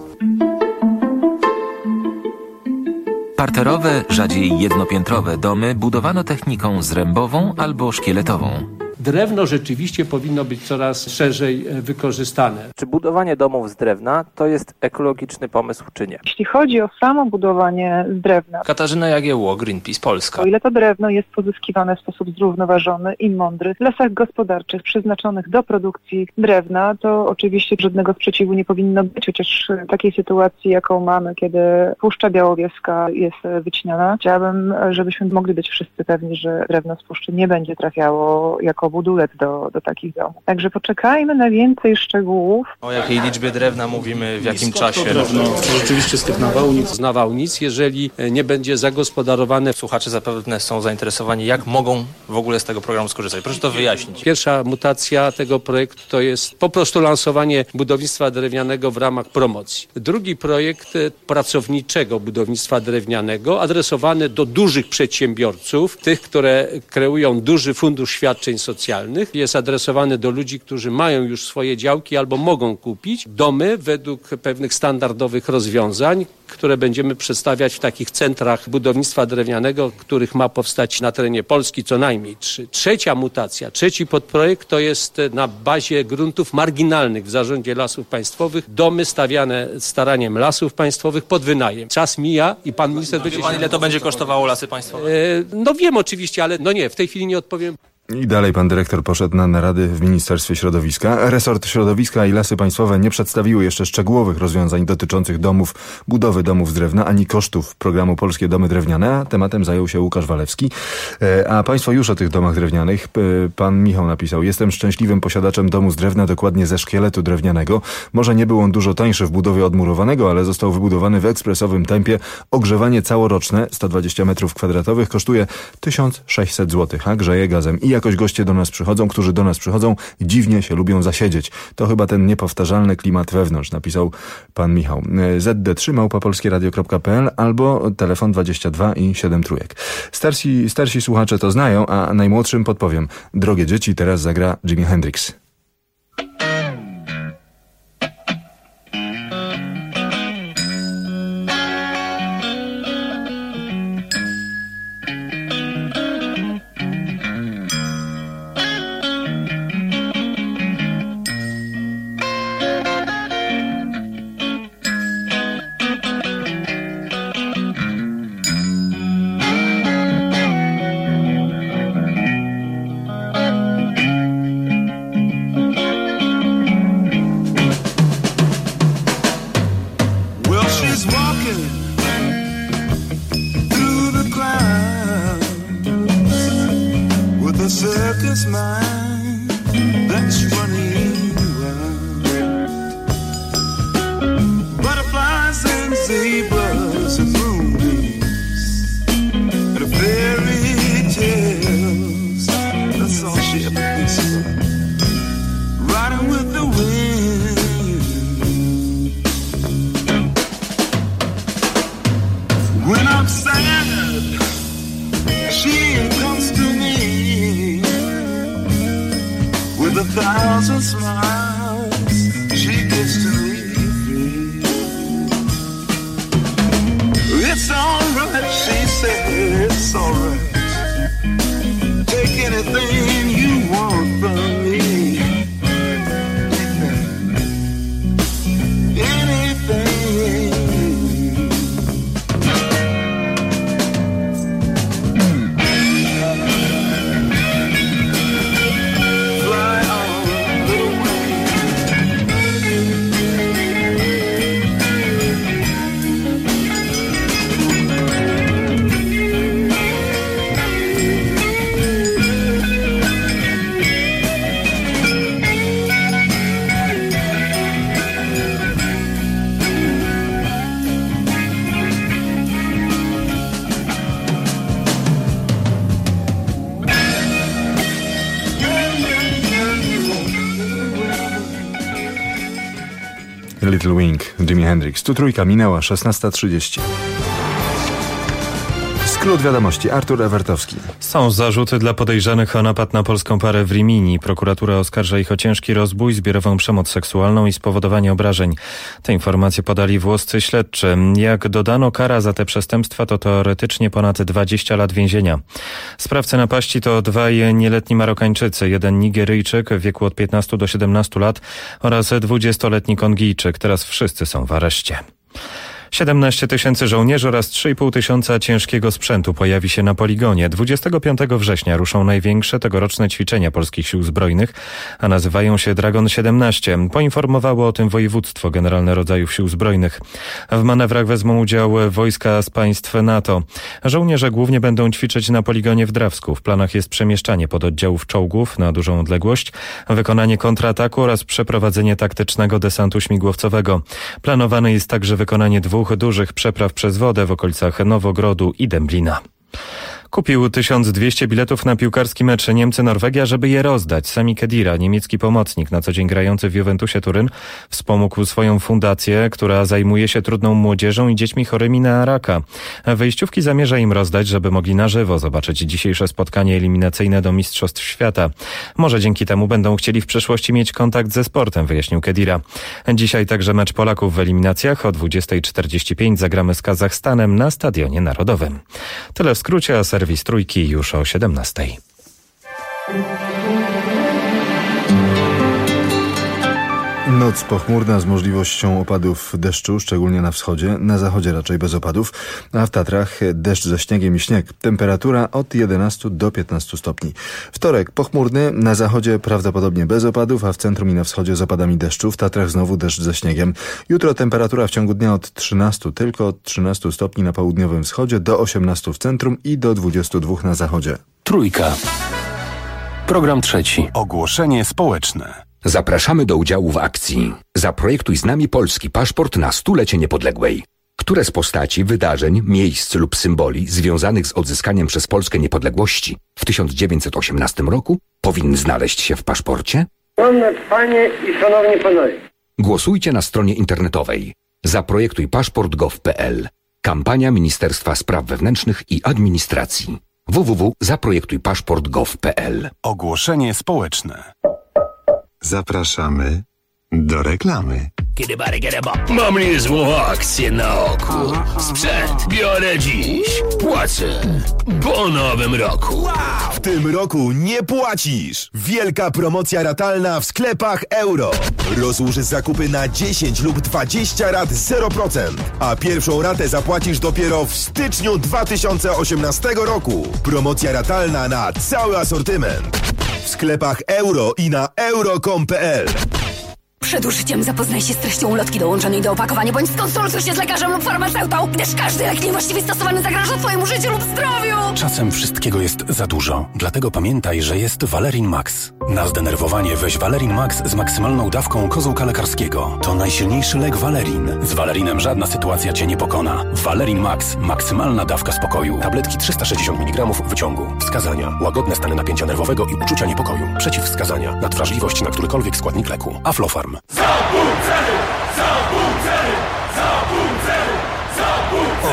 Parterowe, rzadziej jednopiętrowe domy budowano techniką zrębową albo szkieletową. Drewno rzeczywiście powinno być coraz szerzej wykorzystane. Czy budowanie domów z drewna to jest ekologiczny pomysł, czy nie? Jeśli chodzi o samo budowanie z drewna. Katarzyna Jagiełło, Greenpeace Polska. O ile to drewno jest pozyskiwane w sposób zrównoważony i mądry w lasach gospodarczych przeznaczonych do produkcji drewna, to oczywiście żadnego sprzeciwu nie powinno być, chociaż w takiej sytuacji, jaką mamy, kiedy Puszcza Białowieska jest wycinana, chciałabym, żebyśmy mogli być wszyscy pewni, że drewno z puszczy nie będzie trafiało jako budulec do takich domów. Także poczekajmy na więcej szczegółów. O jakiej liczbie drewna mówimy, w jakim czasie? Drewno, rzeczywiście z tych nawałnic. Z nawałnic, jeżeli nie będzie zagospodarowane. Słuchacze zapewne są zainteresowani, jak mogą w ogóle z tego programu skorzystać. Proszę to wyjaśnić. Pierwsza mutacja tego projektu to jest po prostu lansowanie budownictwa drewnianego w ramach promocji. Drugi projekt pracowniczego budownictwa drewnianego adresowany do dużych przedsiębiorców, tych, które kreują duży fundusz świadczeń socjalnych, jest adresowany do ludzi, którzy mają już swoje działki albo mogą kupić domy według pewnych standardowych rozwiązań, które będziemy przedstawiać w takich centrach budownictwa drewnianego, których ma powstać na terenie Polski co najmniej 3. Trzecia mutacja, trzeci podprojekt to jest na bazie gruntów marginalnych w zarządzie Lasów Państwowych, domy stawiane staraniem Lasów Państwowych pod wynajem. Czas mija i pan minister będzie... Wie pan, ile to będzie kosztowało Lasy Państwowe? No wiem oczywiście, ale no nie, w tej chwili nie odpowiem. I dalej pan dyrektor poszedł na narady w Ministerstwie Środowiska. Resort Środowiska i Lasy Państwowe nie przedstawiły jeszcze szczegółowych rozwiązań dotyczących budowy domów z drewna, ani kosztów programu Polskie Domy Drewniane, a tematem zajął się Łukasz Walewski. A państwo już o tych domach drewnianych. Pan Michał napisał: jestem szczęśliwym posiadaczem domu z drewna, dokładnie ze szkieletu drewnianego. Może nie był on dużo tańszy w budowie odmurowanego, ale został wybudowany w ekspresowym tempie. Ogrzewanie całoroczne, 120 m2, kosztuje 1600 zł, a grzeje gazem. I jakoś goście którzy do nas przychodzą, dziwnie się lubią zasiedzieć. To chyba ten niepowtarzalny klimat wewnątrz, napisał pan Michał. zd3@polskieradio.pl albo telefon 22 i 7 trójek. Starsi słuchacze to znają, a najmłodszym podpowiem. Drogie dzieci, teraz zagra Jimi Hendrix. Riding with the 1,000 smiles. She gets to be free. It's alright, she said, it's alright. Take anything you want from me. Little Wing, Jimi Hendrix. Tu trójka minęła, 16:30. Skrót wiadomości, Artur Ewertowski. Są zarzuty dla podejrzanych o napad na polską parę w Rimini. Prokuratura oskarża ich o ciężki rozbój, zbiorową przemoc seksualną i spowodowanie obrażeń. Te informacje podali włoscy śledczy. Jak dodano, kara za te przestępstwa to teoretycznie ponad 20 lat więzienia. Sprawcy napaści to dwaj nieletni Marokańczycy, jeden Nigeryjczyk w wieku od 15 do 17 lat oraz 20-letni Kongijczyk. Teraz wszyscy są w areszcie. 17 000 żołnierzy oraz 3,5 tysiąca ciężkiego sprzętu pojawi się na poligonie. 25 września ruszą największe tegoroczne ćwiczenia polskich sił zbrojnych, a nazywają się Dragon 17. Poinformowało o tym Województwo Generalne Rodzajów Sił Zbrojnych. W manewrach wezmą udział wojska z państw NATO. Żołnierze głównie będą ćwiczyć na poligonie w Drawsku. W planach jest przemieszczanie pododdziałów czołgów na dużą odległość, wykonanie kontrataku oraz przeprowadzenie taktycznego desantu śmigłowcowego. Planowane jest także wykonanie 2 dużych przepraw przez wodę w okolicach Nowogrodu i Dęblina. Kupił 1200 biletów na piłkarski mecz Niemcy-Norwegia, żeby je rozdać. Sami Khedira, niemiecki pomocnik, na co dzień grający w Juventusie Turyn, wspomógł swoją fundację, która zajmuje się trudną młodzieżą i dziećmi chorymi na raka. Wejściówki zamierza im rozdać, żeby mogli na żywo zobaczyć dzisiejsze spotkanie eliminacyjne do Mistrzostw Świata. Może dzięki temu będą chcieli w przyszłości mieć kontakt ze sportem, wyjaśnił Khedira. Dzisiaj także mecz Polaków w eliminacjach. O 20:45 zagramy z Kazachstanem na Stadionie Narodowym. Tyle w skrócie, a serwis Trójki już o 17:00. Noc pochmurna z możliwością opadów deszczu, szczególnie na wschodzie, na zachodzie raczej bez opadów, a w Tatrach deszcz ze śniegiem i śnieg. Temperatura od 11 do 15 stopni. Wtorek pochmurny, na zachodzie prawdopodobnie bez opadów, a w centrum i na wschodzie z opadami deszczu, w Tatrach znowu deszcz ze śniegiem. Jutro temperatura w ciągu dnia od 13, tylko od 13 stopni na południowym wschodzie, do 18 w centrum i do 22 na zachodzie. Trójka. Program trzeci. Ogłoszenie społeczne. Zapraszamy do udziału w akcji Zaprojektuj z nami polski paszport na 100-lecie niepodległej. Które z postaci, wydarzeń, miejsc lub symboli związanych z odzyskaniem przez Polskę niepodległości w 1918 roku powinny znaleźć się w paszporcie? Szanowne panie i szanowni panowie. Głosujcie na stronie internetowej zaprojektujpaszport.gov.pl. Kampania Ministerstwa Spraw Wewnętrznych i Administracji. www.zaprojektujpaszport.gov.pl. Ogłoszenie społeczne. Zapraszamy do reklamy. Mam niezłą akcję na oku. Sprzęt biorę dziś. Płacę po nowym roku. W tym roku nie płacisz. Wielka promocja ratalna w sklepach Euro. Rozłóż zakupy na 10 lub 20 rat 0%, a pierwszą ratę zapłacisz dopiero w styczniu 2018 roku. Promocja ratalna na cały asortyment. W sklepach Euro i na euro.com.pl. Przed użyciem zapoznaj się z treścią ulotki dołączonej do opakowania, bądź skonsultuj się z lekarzem lub farmaceutą, gdyż każdy lek niewłaściwie stosowany zagraża twojemu życiu lub zdrowiu. Czasem wszystkiego jest za dużo, dlatego pamiętaj, że jest Valerin Max. Na zdenerwowanie weź Valerin Max z maksymalną dawką kozłka lekarskiego. To najsilniejszy lek Valerin. Z Valerinem żadna sytuacja cię nie pokona. Valerin Max. Maksymalna dawka spokoju. Tabletki 360 mg w wyciągu. Wskazania: łagodne stany napięcia nerwowego i uczucia niepokoju. Przeciwwskazania: nadwrażliwość na którykolwiek składnik leku. Aflofarm.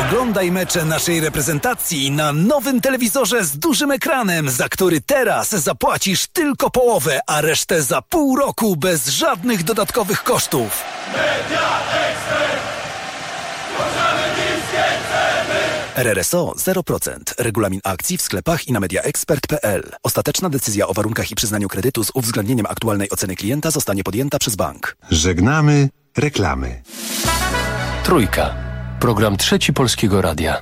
Oglądaj mecze naszej reprezentacji na nowym telewizorze z dużym ekranem, za który teraz zapłacisz tylko połowę, a resztę za pół roku bez żadnych dodatkowych kosztów. RRSO 0%. Regulamin akcji w sklepach i na mediaexpert.pl. Ostateczna decyzja o warunkach i przyznaniu kredytu z uwzględnieniem aktualnej oceny klienta zostanie podjęta przez bank. Żegnamy reklamy. Trójka. Program Trzeci Polskiego Radia.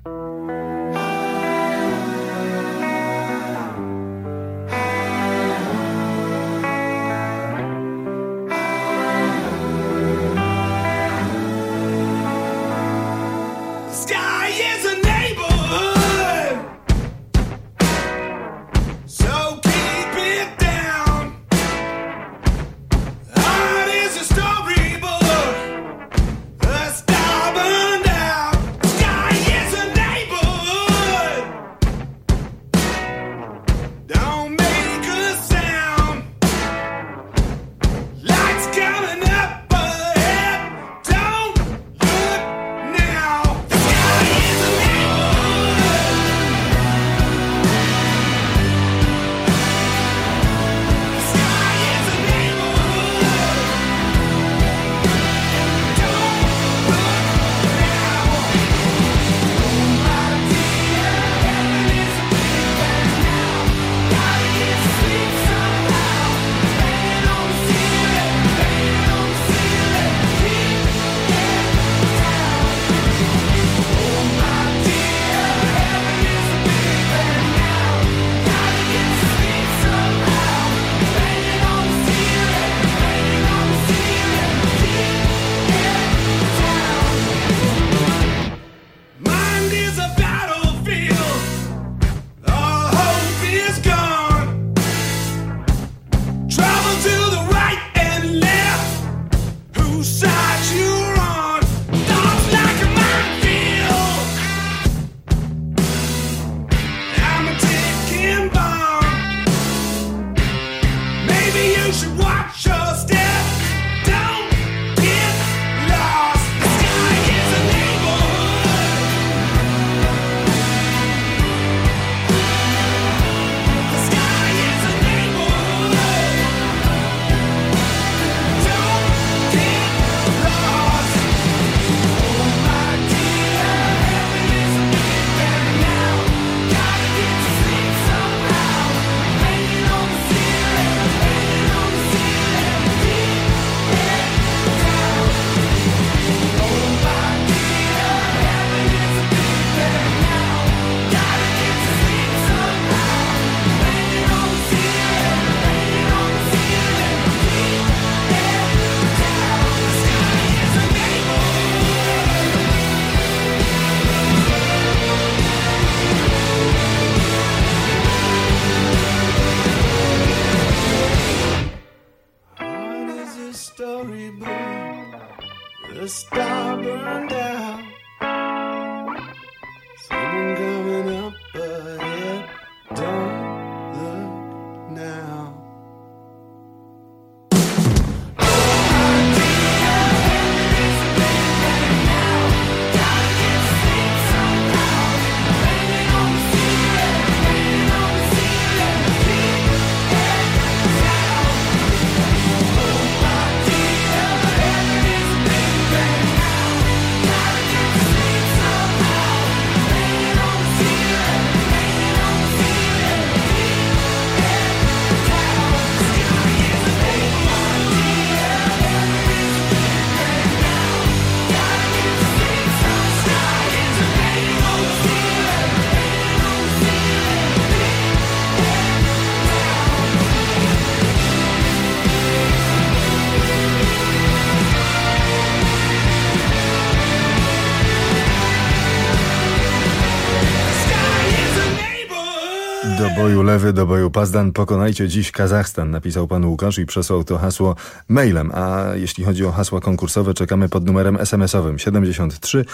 Do boju lewy, do boju Pazdan, pokonajcie dziś Kazachstan, napisał pan Łukasz i przesłał to hasło mailem. A jeśli chodzi o hasła konkursowe, czekamy pod numerem SMS-owym 73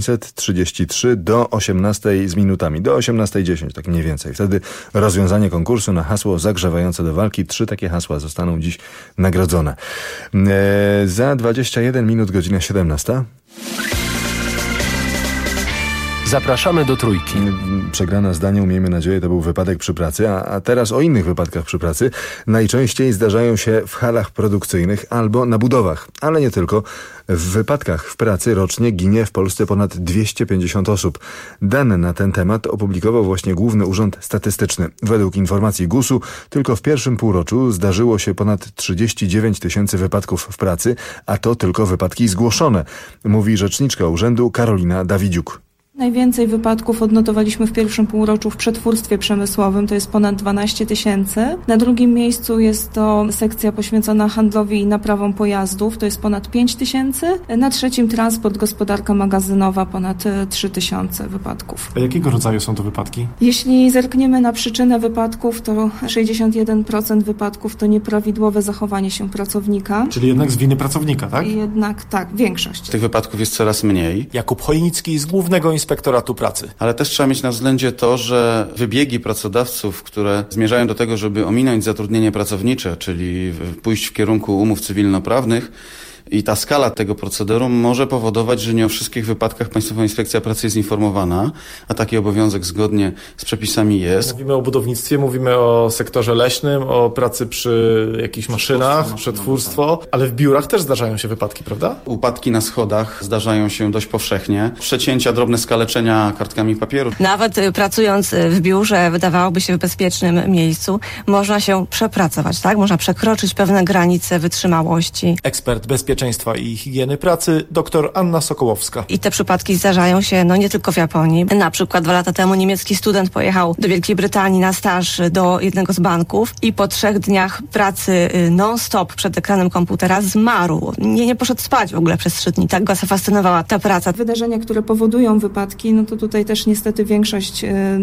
533 do 18 z minutami, do 18:10, tak mniej więcej. Wtedy rozwiązanie konkursu na hasło zagrzewające do walki. 3 takie hasła zostaną dziś nagrodzone. Za 21 minut, godzina 17. Zapraszamy do Trójki. Przegrana z Danią, miejmy nadzieję, to był wypadek przy pracy, a teraz o innych wypadkach przy pracy. Najczęściej zdarzają się w halach produkcyjnych albo na budowach, ale nie tylko. W wypadkach w pracy rocznie ginie w Polsce ponad 250 osób. Dane na ten temat opublikował właśnie Główny Urząd Statystyczny. Według informacji GUS-u tylko w pierwszym półroczu zdarzyło się ponad 39 tysięcy wypadków w pracy, a to tylko wypadki zgłoszone, mówi rzeczniczka urzędu Karolina Dawidziuk. Najwięcej wypadków odnotowaliśmy w pierwszym półroczu w przetwórstwie przemysłowym, to jest ponad 12 tysięcy. Na drugim miejscu jest to sekcja poświęcona handlowi i naprawom pojazdów, to jest ponad 5 tysięcy. Na trzecim transport, gospodarka magazynowa, ponad 3 tysiące wypadków. A jakiego rodzaju są to wypadki? Jeśli zerkniemy na przyczynę wypadków, to 61% wypadków to nieprawidłowe zachowanie się pracownika. Czyli jednak z winy pracownika, tak? Jednak tak, większość. Tych wypadków jest coraz mniej. Jakub Chojnicki z Głównego Inspektoratu Pracy. Ale też trzeba mieć na względzie to, że wybiegi pracodawców, które zmierzają do tego, żeby ominąć zatrudnienie pracownicze, czyli pójść w kierunku umów cywilnoprawnych, i ta skala tego procederu może powodować, że nie o wszystkich wypadkach Państwowa Inspekcja Pracy jest informowana, a taki obowiązek zgodnie z przepisami jest. Mówimy o budownictwie, mówimy o sektorze leśnym, o pracy przy jakichś maszynach, przetwórstwo, ale w biurach też zdarzają się wypadki, prawda? Upadki na schodach zdarzają się dość powszechnie. Przecięcia, drobne skaleczenia kartkami papieru. Nawet pracując w biurze, wydawałoby się w bezpiecznym miejscu, można się przepracować, tak? Można przekroczyć pewne granice wytrzymałości. Ekspert bezpieczeństwa i higieny pracy, dr Anna Sokołowska. I te przypadki zdarzają się nie tylko w Japonii. Na przykład 2 lata temu niemiecki student pojechał do Wielkiej Brytanii na staż do jednego z banków i po 3 dniach pracy non-stop przed ekranem komputera zmarł. Nie poszedł spać w ogóle przez 3 dni. Tak go zafascynowała ta praca. Wydarzenia, które powodują wypadki, no to tutaj też niestety większość,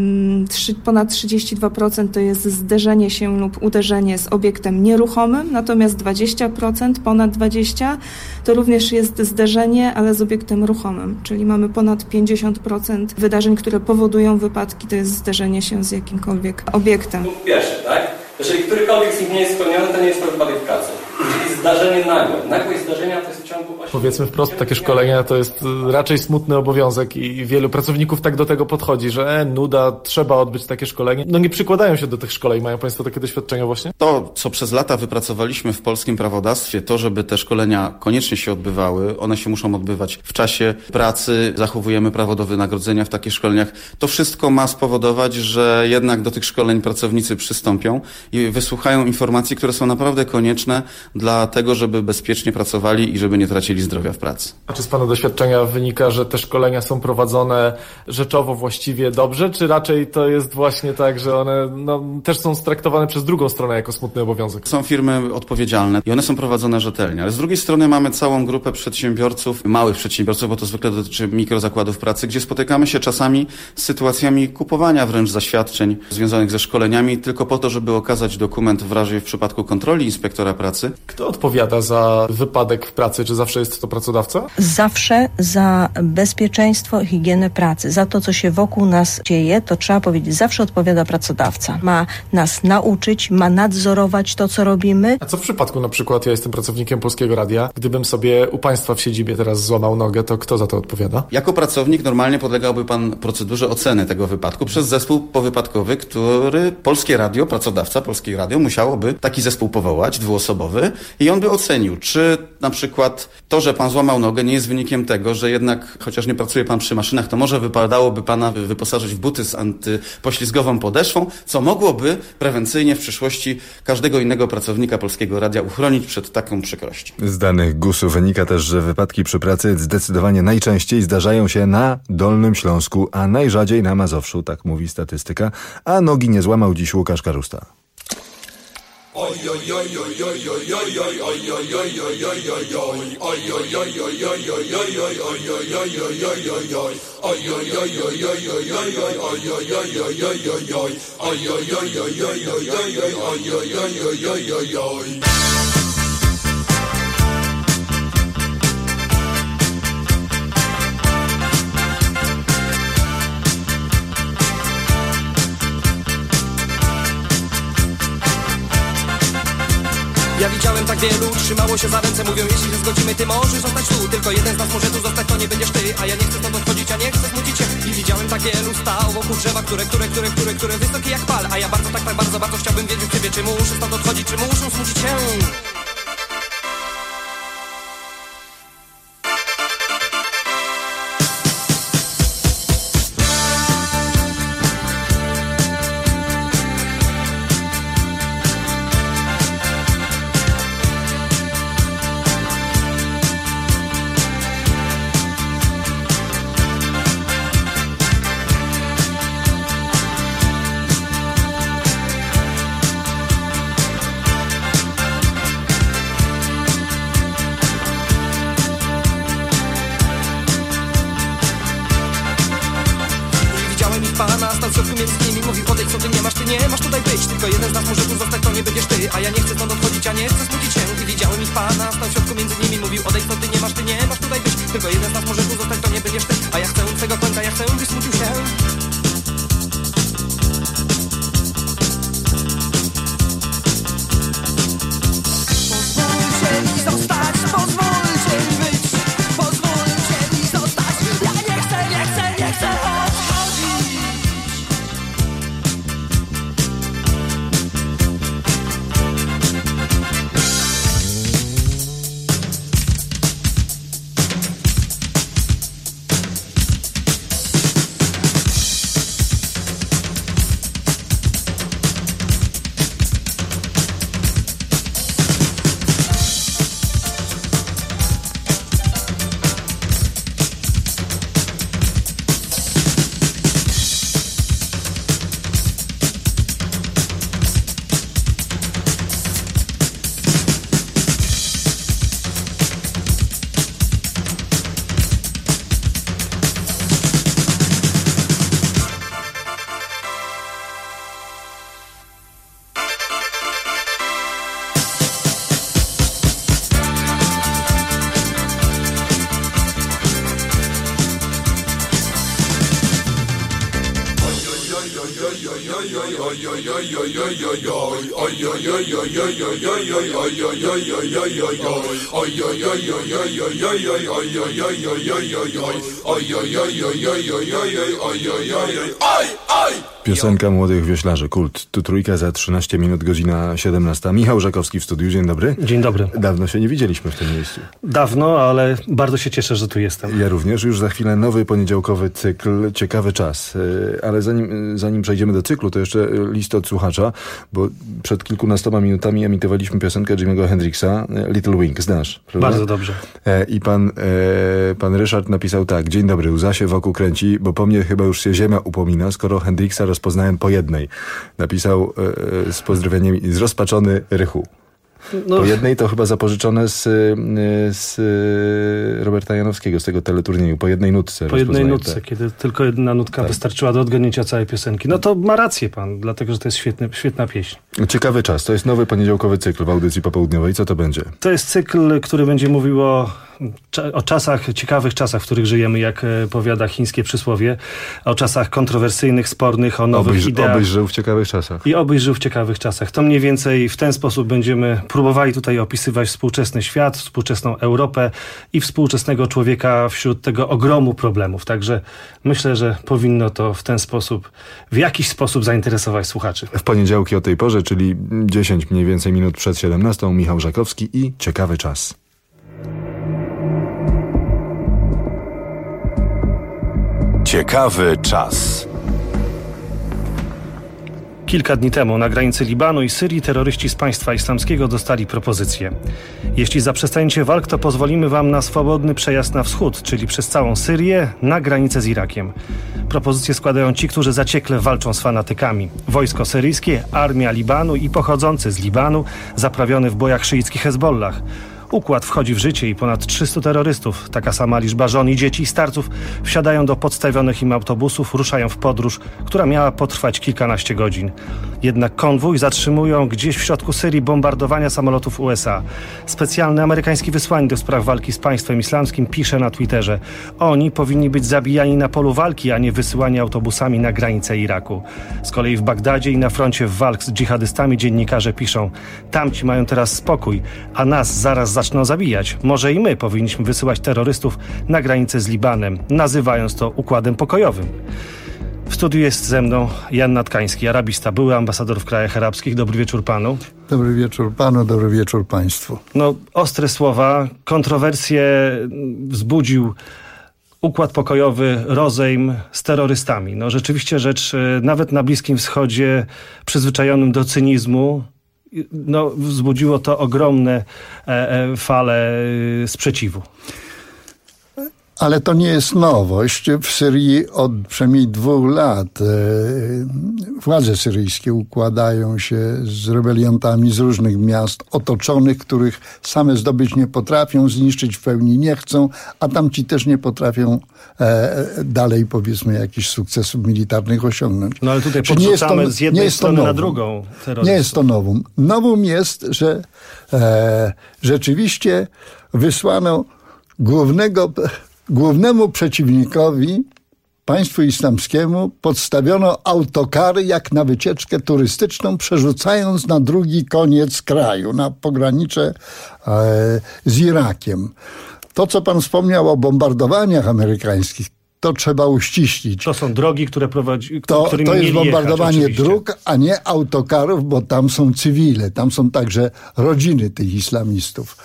ponad 32% to jest zderzenie się lub uderzenie z obiektem nieruchomym, natomiast 20%, ponad 20% to również jest zderzenie, ale z obiektem ruchomym, czyli mamy ponad 50% wydarzeń, które powodują wypadki, to jest zderzenie się z jakimkolwiek obiektem. Pierwszy, tak? Jeżeli którykolwiek z nich nie jest spełniony, to nie jest to wypadek w pracy. Czyli zdarzenie nagłe. Nagłość zdarzenia to jest w ciągu 8... Powiedzmy wprost, takie szkolenia to jest raczej smutny obowiązek i wielu pracowników tak do tego podchodzi, że nuda, trzeba odbyć takie szkolenie. Nie przykładają się do tych szkoleń. Mają Państwo takie doświadczenia właśnie? To, co przez lata wypracowaliśmy w polskim prawodawstwie, to, żeby te szkolenia koniecznie się odbywały, one się muszą odbywać w czasie pracy, zachowujemy prawo do wynagrodzenia w takich szkoleniach. To wszystko ma spowodować, że jednak do tych szkoleń pracownicy przystąpią i wysłuchają informacji, które są naprawdę konieczne dla tego, żeby bezpiecznie pracowali i żeby nie tracili zdrowia w pracy. A czy z Pana doświadczenia wynika, że te szkolenia są prowadzone rzeczowo właściwie dobrze, czy raczej to jest właśnie tak, że one też są traktowane przez drugą stronę jako smutny obowiązek? Są firmy odpowiedzialne i one są prowadzone rzetelnie, ale z drugiej strony mamy całą grupę przedsiębiorców, małych przedsiębiorców, bo to zwykle dotyczy mikrozakładów pracy, gdzie spotykamy się czasami z sytuacjami kupowania wręcz zaświadczeń związanych ze szkoleniami, tylko po to, żeby okazać dokument w razie w przypadku kontroli inspektora pracy. Kto odpowiada za wypadek w pracy? Czy zawsze jest to pracodawca? Zawsze za bezpieczeństwo i higienę pracy. Za to, co się wokół nas dzieje, to trzeba powiedzieć, zawsze odpowiada pracodawca. Ma nas nauczyć, ma nadzorować to, co robimy. A co w przypadku, na przykład ja jestem pracownikiem Polskiego Radia, gdybym sobie u Państwa w siedzibie teraz złamał nogę, to kto za to odpowiada? Jako pracownik normalnie podlegałby Pan procedurze oceny tego wypadku przez zespół powypadkowy, który Polskie Radio, pracodawca Polskiego Radio musiałoby taki zespół powołać, 2-osobowy, i on by ocenił, czy na przykład to, że Pan złamał nogę, nie jest wynikiem tego, że jednak, chociaż nie pracuje Pan przy maszynach, to może wypadałoby Pana wyposażyć w buty z antypoślizgową podeszwą, co mogłoby prewencyjnie w przyszłości każdego innego pracownika Polskiego Radia uchronić przed taką przykrością. Z danych GUS-u wynika też, że wypadki przy pracy zdecydowanie najczęściej zdarzają się na Dolnym Śląsku, a najrzadziej na Mazowszu, tak mówi statystyka, a nogi nie złamał dziś Łukasz Karusta. Ja widziałem tak wielu, trzymało się za ręce. Mówią, jeśli się zgodzimy, ty możesz zostać tu. Tylko jeden z nas może tu zostać, to nie będziesz ty. A ja nie chcę stąd odchodzić, a nie chcę smucić się. I widziałem tak wielu stał wokół drzewa, które wysokie jak pal. A ja bardzo, tak bardzo chciałbym wiedzieć ciebie, czy muszę stąd odchodzić, czy muszę smucić się. Tylko jeden z nas może tu zostać, to nie będziesz ty. A ja nie chcę stąd odchodzić, a nie chcę smucić się. I widziałem ich pana, stał w środku między nimi. Mówił, odejdź stąd, ty nie masz tutaj być. Tylko jeden z nas może tu zostać, to nie będziesz ty. A ja chcę twego końca, ja chcę, byś smucił się. Pozwólcie mi zostać, pozwólcie mi być. Pozwólcie mi zostać. Ja nie chcę odchodzić. Piosenka Młodych Wioślarzy, kult. Tu Trójka za 13 minut, godzina 17. Michał Żakowski w studiu, dzień dobry. Dzień dobry. Dawno się nie widzieliśmy w tym miejscu. Dawno, ale bardzo się cieszę, że tu jestem. Ja również. Już za chwilę nowy poniedziałkowy cykl, ciekawy czas. Ale zanim przejdziemy do cyklu, to jeszcze list od słuchacza, bo przed kilkunastoma minutami emitowaliśmy piosenkę Jimmy'ego Hendrixa, Little Wing, znasz, prawda? Bardzo dobrze. I pan Ryszard napisał tak: dzień dobry, łza się wokół kręci, bo po mnie chyba już się ziemia upomina, skoro Hendrixa rozpoznałem po jednej. Napisał z pozdrowieniem zrozpaczony Rychu. No. Po jednej to chyba zapożyczone z Roberta Janowskiego, z tego teleturnieju. Po jednej nutce. Po jednej nutce, tak. Kiedy tylko jedna nutka wystarczyła do odgadnięcia całej piosenki. No to ma rację pan, dlatego że to jest świetna pieśń. Ciekawy czas. To jest nowy poniedziałkowy cykl w audycji popołudniowej. Co to będzie? To jest cykl, który będzie mówił o czasach, ciekawych czasach, w których żyjemy, jak powiada chińskie przysłowie, o czasach kontrowersyjnych, spornych, o nowych ideach. Obyś żył w ciekawych czasach. I obyś żył w ciekawych czasach. To mniej więcej w ten sposób będziemy próbowali tutaj opisywać współczesny świat, współczesną Europę i współczesnego człowieka wśród tego ogromu problemów. Także myślę, że powinno to w ten sposób, w jakiś sposób zainteresować słuchaczy. W poniedziałki o tej porze, czyli 10 mniej więcej minut przed 17, Michał Żakowski i ciekawy czas. Ciekawy czas. Kilka dni temu na granicy Libanu i Syrii terroryści z państwa islamskiego dostali propozycję. Jeśli zaprzestaniecie walk, to pozwolimy wam na swobodny przejazd na wschód, czyli przez całą Syrię, na granicę z Irakiem. Propozycje składają ci, którzy zaciekle walczą z fanatykami. Wojsko syryjskie, armia Libanu i pochodzący z Libanu, zaprawiony w bojach szyickich Hezbollah. Układ wchodzi w życie i ponad 300 terrorystów, taka sama liczba żon i dzieci i starców, wsiadają do podstawionych im autobusów, ruszają w podróż, która miała potrwać kilkanaście godzin. Jednak konwój zatrzymują gdzieś w środku Syrii bombardowania samolotów USA. Specjalny amerykański wysłannik do spraw walki z państwem islamskim pisze na Twitterze: oni powinni być zabijani na polu walki, a nie wysyłani autobusami na granicę Iraku. Z kolei w Bagdadzie i na froncie walk z dżihadystami dziennikarze piszą: tamci mają teraz spokój, a nas zaraz zaczną zabijać. Może i my powinniśmy wysyłać terrorystów na granicę z Libanem, nazywając to układem pokojowym. W studiu jest ze mną Jan Natkański, arabista, były ambasador w krajach arabskich. Dobry wieczór panu. Dobry wieczór panu, dobry wieczór państwu. No, ostre słowa, kontrowersje wzbudził układ pokojowy, rozejm z terrorystami. No, rzeczywiście rzecz, nawet na Bliskim Wschodzie, przyzwyczajonym do cynizmu, no, wzbudziło to ogromne fale sprzeciwu. Ale to nie jest nowość. W Syrii od przynajmniej 2 lat władze syryjskie układają się z rebeliantami z różnych miast otoczonych, których same zdobyć nie potrafią, zniszczyć w pełni nie chcą, a tamci też nie potrafią dalej, powiedzmy, jakichś sukcesów militarnych osiągnąć. No ale tutaj podrzucamy z jednej strony na drugą terrorystów. Nie jest to nowum. Nowum jest, że rzeczywiście wysłano głównemu przeciwnikowi, państwu islamskiemu, podstawiono autokary jak na wycieczkę turystyczną, przerzucając na drugi koniec kraju, na pogranicze z Irakiem. To, co pan wspomniał o bombardowaniach amerykańskich, to trzeba uściślić. To są drogi, które prowadzi. To jest bombardowanie dróg, a nie autokarów, bo tam są cywile, tam są także rodziny tych islamistów.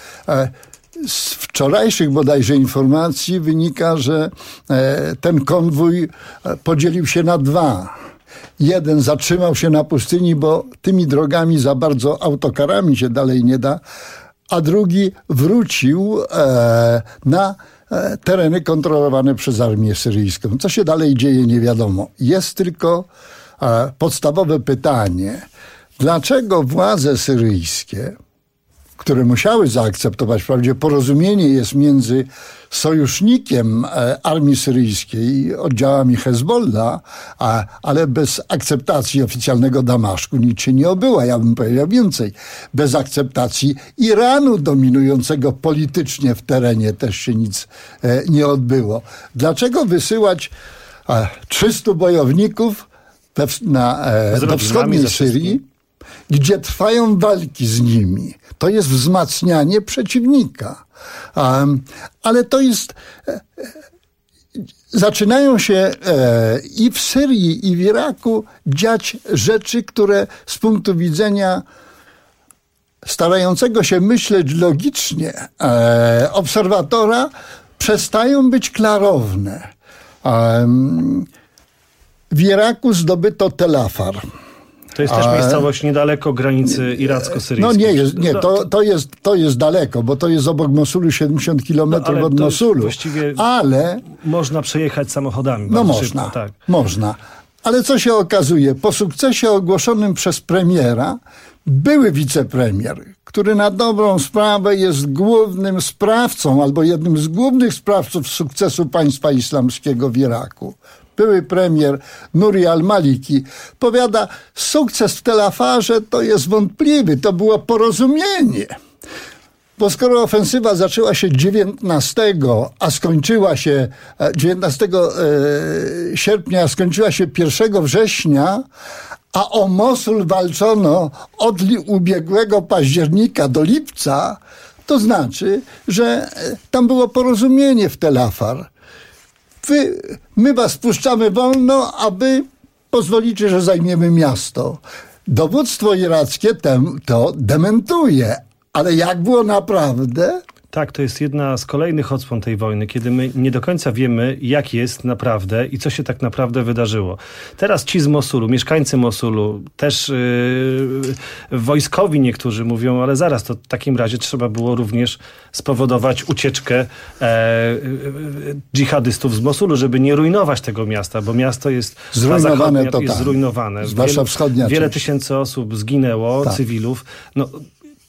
Z wczorajszych bodajże informacji wynika, że ten konwój podzielił się na 2. Jeden zatrzymał się na pustyni, bo tymi drogami za bardzo autokarami się dalej nie da, a drugi wrócił na tereny kontrolowane przez armię syryjską. Co się dalej dzieje, nie wiadomo. Jest tylko podstawowe pytanie, dlaczego władze syryjskie, które musiały zaakceptować, wprawdzie porozumienie jest między sojusznikiem armii syryjskiej i oddziałami Hezbollah, ale bez akceptacji oficjalnego Damaszku nic się nie obyło. Ja bym powiedział więcej. Bez akceptacji Iranu dominującego politycznie w terenie też się nic nie odbyło. Dlaczego wysyłać 300 bojowników do wschodniej Syrii, gdzie trwają walki z nimi? To jest wzmacnianie przeciwnika. Ale to jest... Zaczynają się i w Syrii, i w Iraku dziać rzeczy, które z punktu widzenia starającego się myśleć logicznie obserwatora przestają być klarowne. W Iraku zdobyto Tel Afar. To jest też miejscowość niedaleko granicy iracko-syryjskiej. No to jest daleko, bo to jest obok Mosulu, 70 kilometrów od Mosulu. Ale można przejechać samochodami. No można, tak. Można. Ale co się okazuje? Po sukcesie ogłoszonym przez premiera, były wicepremier, który na dobrą sprawę jest głównym sprawcą albo jednym z głównych sprawców sukcesu państwa islamskiego w Iraku, były premier Nuri al-Maliki, powiada, sukces w Tel Afarze to jest wątpliwy, to było porozumienie. Bo skoro ofensywa zaczęła się 19 sierpnia, a skończyła się 1 września, a o Mosul walczono od ubiegłego października do lipca, to znaczy, że tam było porozumienie w Tel Afar. My was puszczamy wolno, a wy pozwolicie, że zajmiemy miasto. Dowództwo irackie to dementuje. Ale jak było naprawdę? Tak, to jest jedna z kolejnych odsłon tej wojny, kiedy my nie do końca wiemy, jak jest naprawdę i co się tak naprawdę wydarzyło. Teraz ci z Mosulu, mieszkańcy Mosulu, też wojskowi niektórzy mówią, ale zaraz, to w takim razie trzeba było również spowodować ucieczkę dżihadystów z Mosulu, żeby nie rujnować tego miasta, bo miasto jest zrujnowane. Jest zrujnowane. Zwłaszcza wschodnia Wiele część. tysięcy osób zginęło, cywilów. No,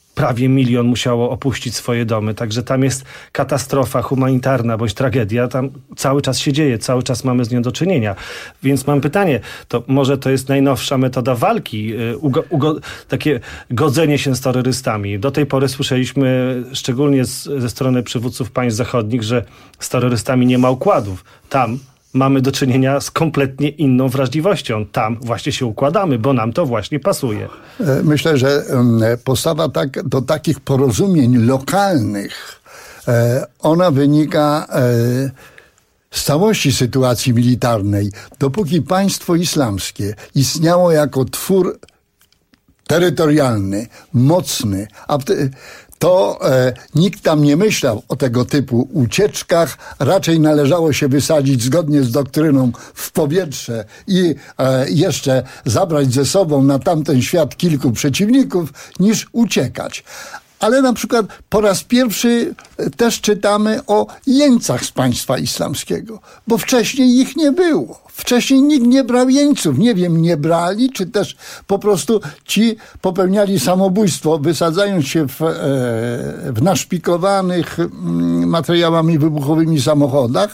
prawie 1 milion musiało opuścić swoje domy. Także tam jest katastrofa humanitarna bądź tragedia. Tam cały czas się dzieje, cały czas mamy z nią do czynienia. Więc mam pytanie, to może to jest najnowsza metoda walki, takie godzenie się z terrorystami. Do tej pory słyszeliśmy, szczególnie ze strony przywódców państw zachodnich, że z terrorystami nie ma układów. Tam mamy do czynienia z kompletnie inną wrażliwością. Tam właśnie się układamy, bo nam to właśnie pasuje. Myślę, że postawa do takich porozumień lokalnych, ona wynika z całości sytuacji militarnej. Dopóki państwo islamskie istniało jako twór terytorialny, mocny, to nikt tam nie myślał o tego typu ucieczkach. Raczej należało się wysadzić zgodnie z doktryną w powietrze i jeszcze zabrać ze sobą na tamten świat kilku przeciwników, niż uciekać. Ale na przykład po raz pierwszy też czytamy o jeńcach z państwa islamskiego, bo wcześniej ich nie było. Wcześniej nikt nie brał jeńców. Nie wiem, nie brali, czy też po prostu ci popełniali samobójstwo, wysadzając się w naszpikowanych materiałami wybuchowymi samochodach.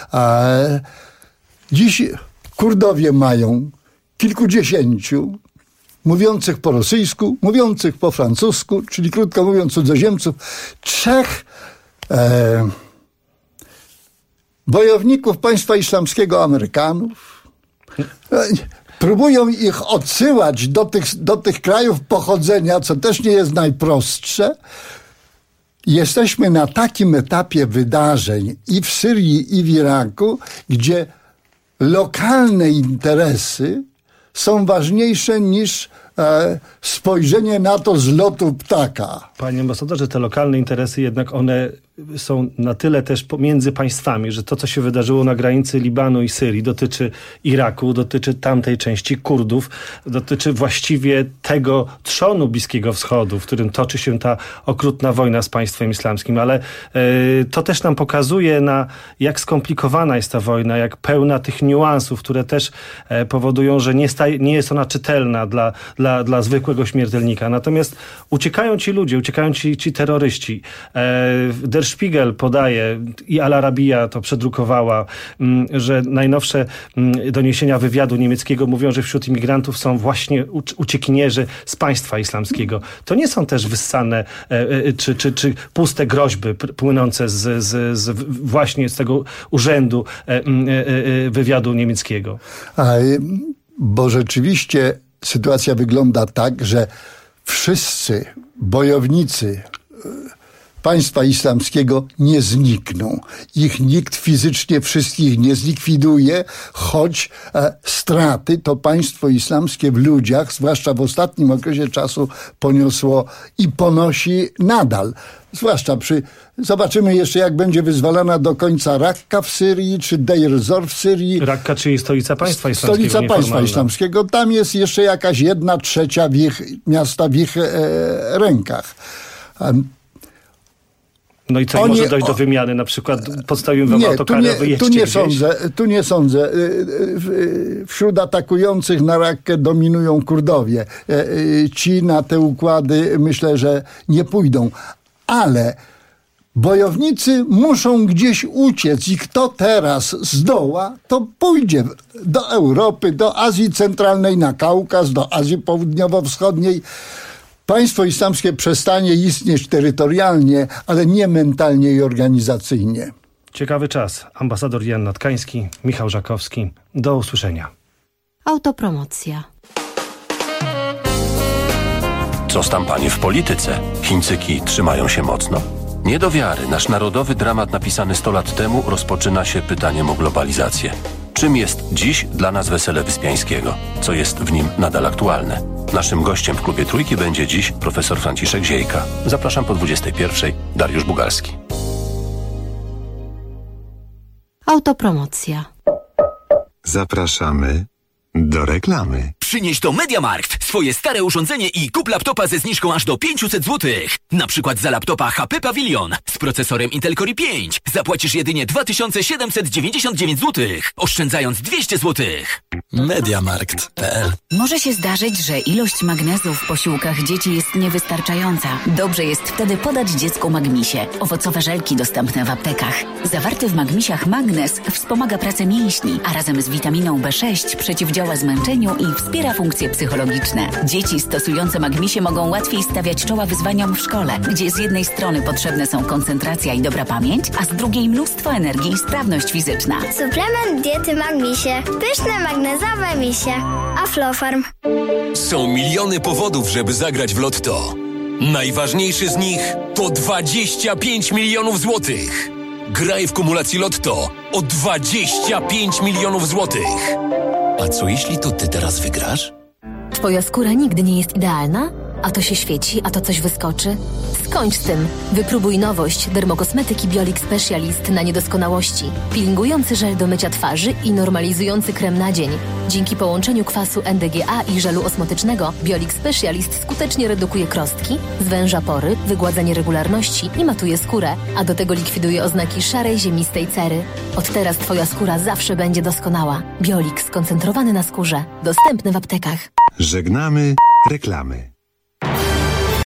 Dziś Kurdowie mają kilkudziesięciu mówiących po rosyjsku, mówiących po francusku, czyli krótko mówiąc cudzoziemców, 3 bojowników państwa islamskiego, Amerykanów. Próbują ich odsyłać do tych krajów pochodzenia, co też nie jest najprostsze. Jesteśmy na takim etapie wydarzeń i w Syrii, i w Iraku, gdzie lokalne interesy są ważniejsze niż spojrzenie na to z lotu ptaka. Panie ambasadorze, te lokalne interesy jednak one są na tyle też pomiędzy państwami, że to, co się wydarzyło na granicy Libanu i Syrii, dotyczy Iraku, dotyczy tamtej części Kurdów, dotyczy właściwie tego trzonu Bliskiego Wschodu, w którym toczy się ta okrutna wojna z państwem islamskim, ale to też nam pokazuje, jak skomplikowana jest ta wojna, jak pełna tych niuansów, które też powodują, że nie jest ona czytelna dla zwykłego śmiertelnika. Natomiast uciekają ci ludzie, uciekają ci terroryści. Der Spiegel podaje, i Al Arabiya to przedrukowała, że najnowsze doniesienia wywiadu niemieckiego mówią, że wśród imigrantów są właśnie uciekinierzy z państwa islamskiego. To nie są też wyssane czy puste groźby płynące właśnie z tego urzędu wywiadu niemieckiego. Bo rzeczywiście sytuacja wygląda tak, że wszyscy bojownicy państwa islamskiego nie znikną. Ich nikt fizycznie wszystkich nie zlikwiduje, choć straty to państwo islamskie w ludziach, zwłaszcza w ostatnim okresie czasu, poniosło i ponosi nadal. Zwłaszcza zobaczymy jeszcze, jak będzie wyzwalana do końca Rakka w Syrii, czy Deir ez-Zor w Syrii. Rakka, czyli stolica państwa islamskiego. Stolica państwa islamskiego. Tam jest jeszcze jakaś 1/3 miasta w ich rękach. No i co, może dojść do wymiany, na przykład podstawimy wam autokary, wyjedźcie tu nie sądzę. Wśród atakujących na Rakkę dominują Kurdowie. Ci na te układy myślę, że nie pójdą. Ale bojownicy muszą gdzieś uciec i kto teraz zdoła, to pójdzie do Europy, do Azji Centralnej, na Kaukaz, do Azji Południowo-Wschodniej. Państwo islamskie przestanie istnieć terytorialnie, ale nie mentalnie i organizacyjnie. Ciekawy czas. Ambasador Jan Natkański, Michał Żakowski. Do usłyszenia. Autopromocja. Co tam, panie, w polityce? Chińczyki trzymają się mocno? Nie do wiary, nasz narodowy dramat napisany 100 lat temu rozpoczyna się pytaniem o globalizację. Czym jest dziś dla nas wesele Wyspiańskiego? Co jest w nim nadal aktualne? Naszym gościem w Klubie Trójki będzie dziś profesor Franciszek Ziejka. Zapraszam po 21:00. Dariusz Bugalski. Autopromocja. Zapraszamy do reklamy. Przynieś do MediaMarkt swoje stare urządzenie i kup laptopa ze zniżką aż do 500 zł. Na przykład za laptopa HP Pavilion z procesorem Intel Core i5 zapłacisz jedynie 2799 zł, oszczędzając 200 zł. MediaMarkt.pl. Może się zdarzyć, że ilość magnezu w posiłkach dzieci jest niewystarczająca. Dobrze jest wtedy podać dziecku Magmisie. Owocowe żelki dostępne w aptekach. Zawarty w Magmisiach magnez wspomaga pracę mięśni, a razem z witaminą B6 przeciwdziała zmęczeniu i wspiera funkcje psychologiczne. Dzieci stosujące Magmisie mogą łatwiej stawiać czoła wyzwaniom w szkole, gdzie z jednej strony potrzebne są koncentracja i dobra pamięć, a z drugiej mnóstwo energii i sprawność fizyczna. Suplement diety Magmisie. Pyszne magnezowe misie. Aflofarm. Są miliony powodów, żeby zagrać w Lotto. Najważniejszy z nich to 25 milionów złotych. Graj w kumulacji Lotto o 25 milionów złotych. A co jeśli to ty teraz wygrasz? Twoja skóra nigdy nie jest idealna? A to się świeci, a to coś wyskoczy? Skończ z tym. Wypróbuj nowość dermokosmetyki Biolix Specialist na niedoskonałości. Peelingujący żel do mycia twarzy i normalizujący krem na dzień. Dzięki połączeniu kwasu NDGA i żelu osmotycznego Biolix Specialist skutecznie redukuje krostki, zwęża pory, wygładza nieregularności i matuje skórę, a do tego likwiduje oznaki szarej, ziemistej cery. Od teraz twoja skóra zawsze będzie doskonała. Biolix skoncentrowany na skórze. Dostępny w aptekach. Żegnamy reklamy.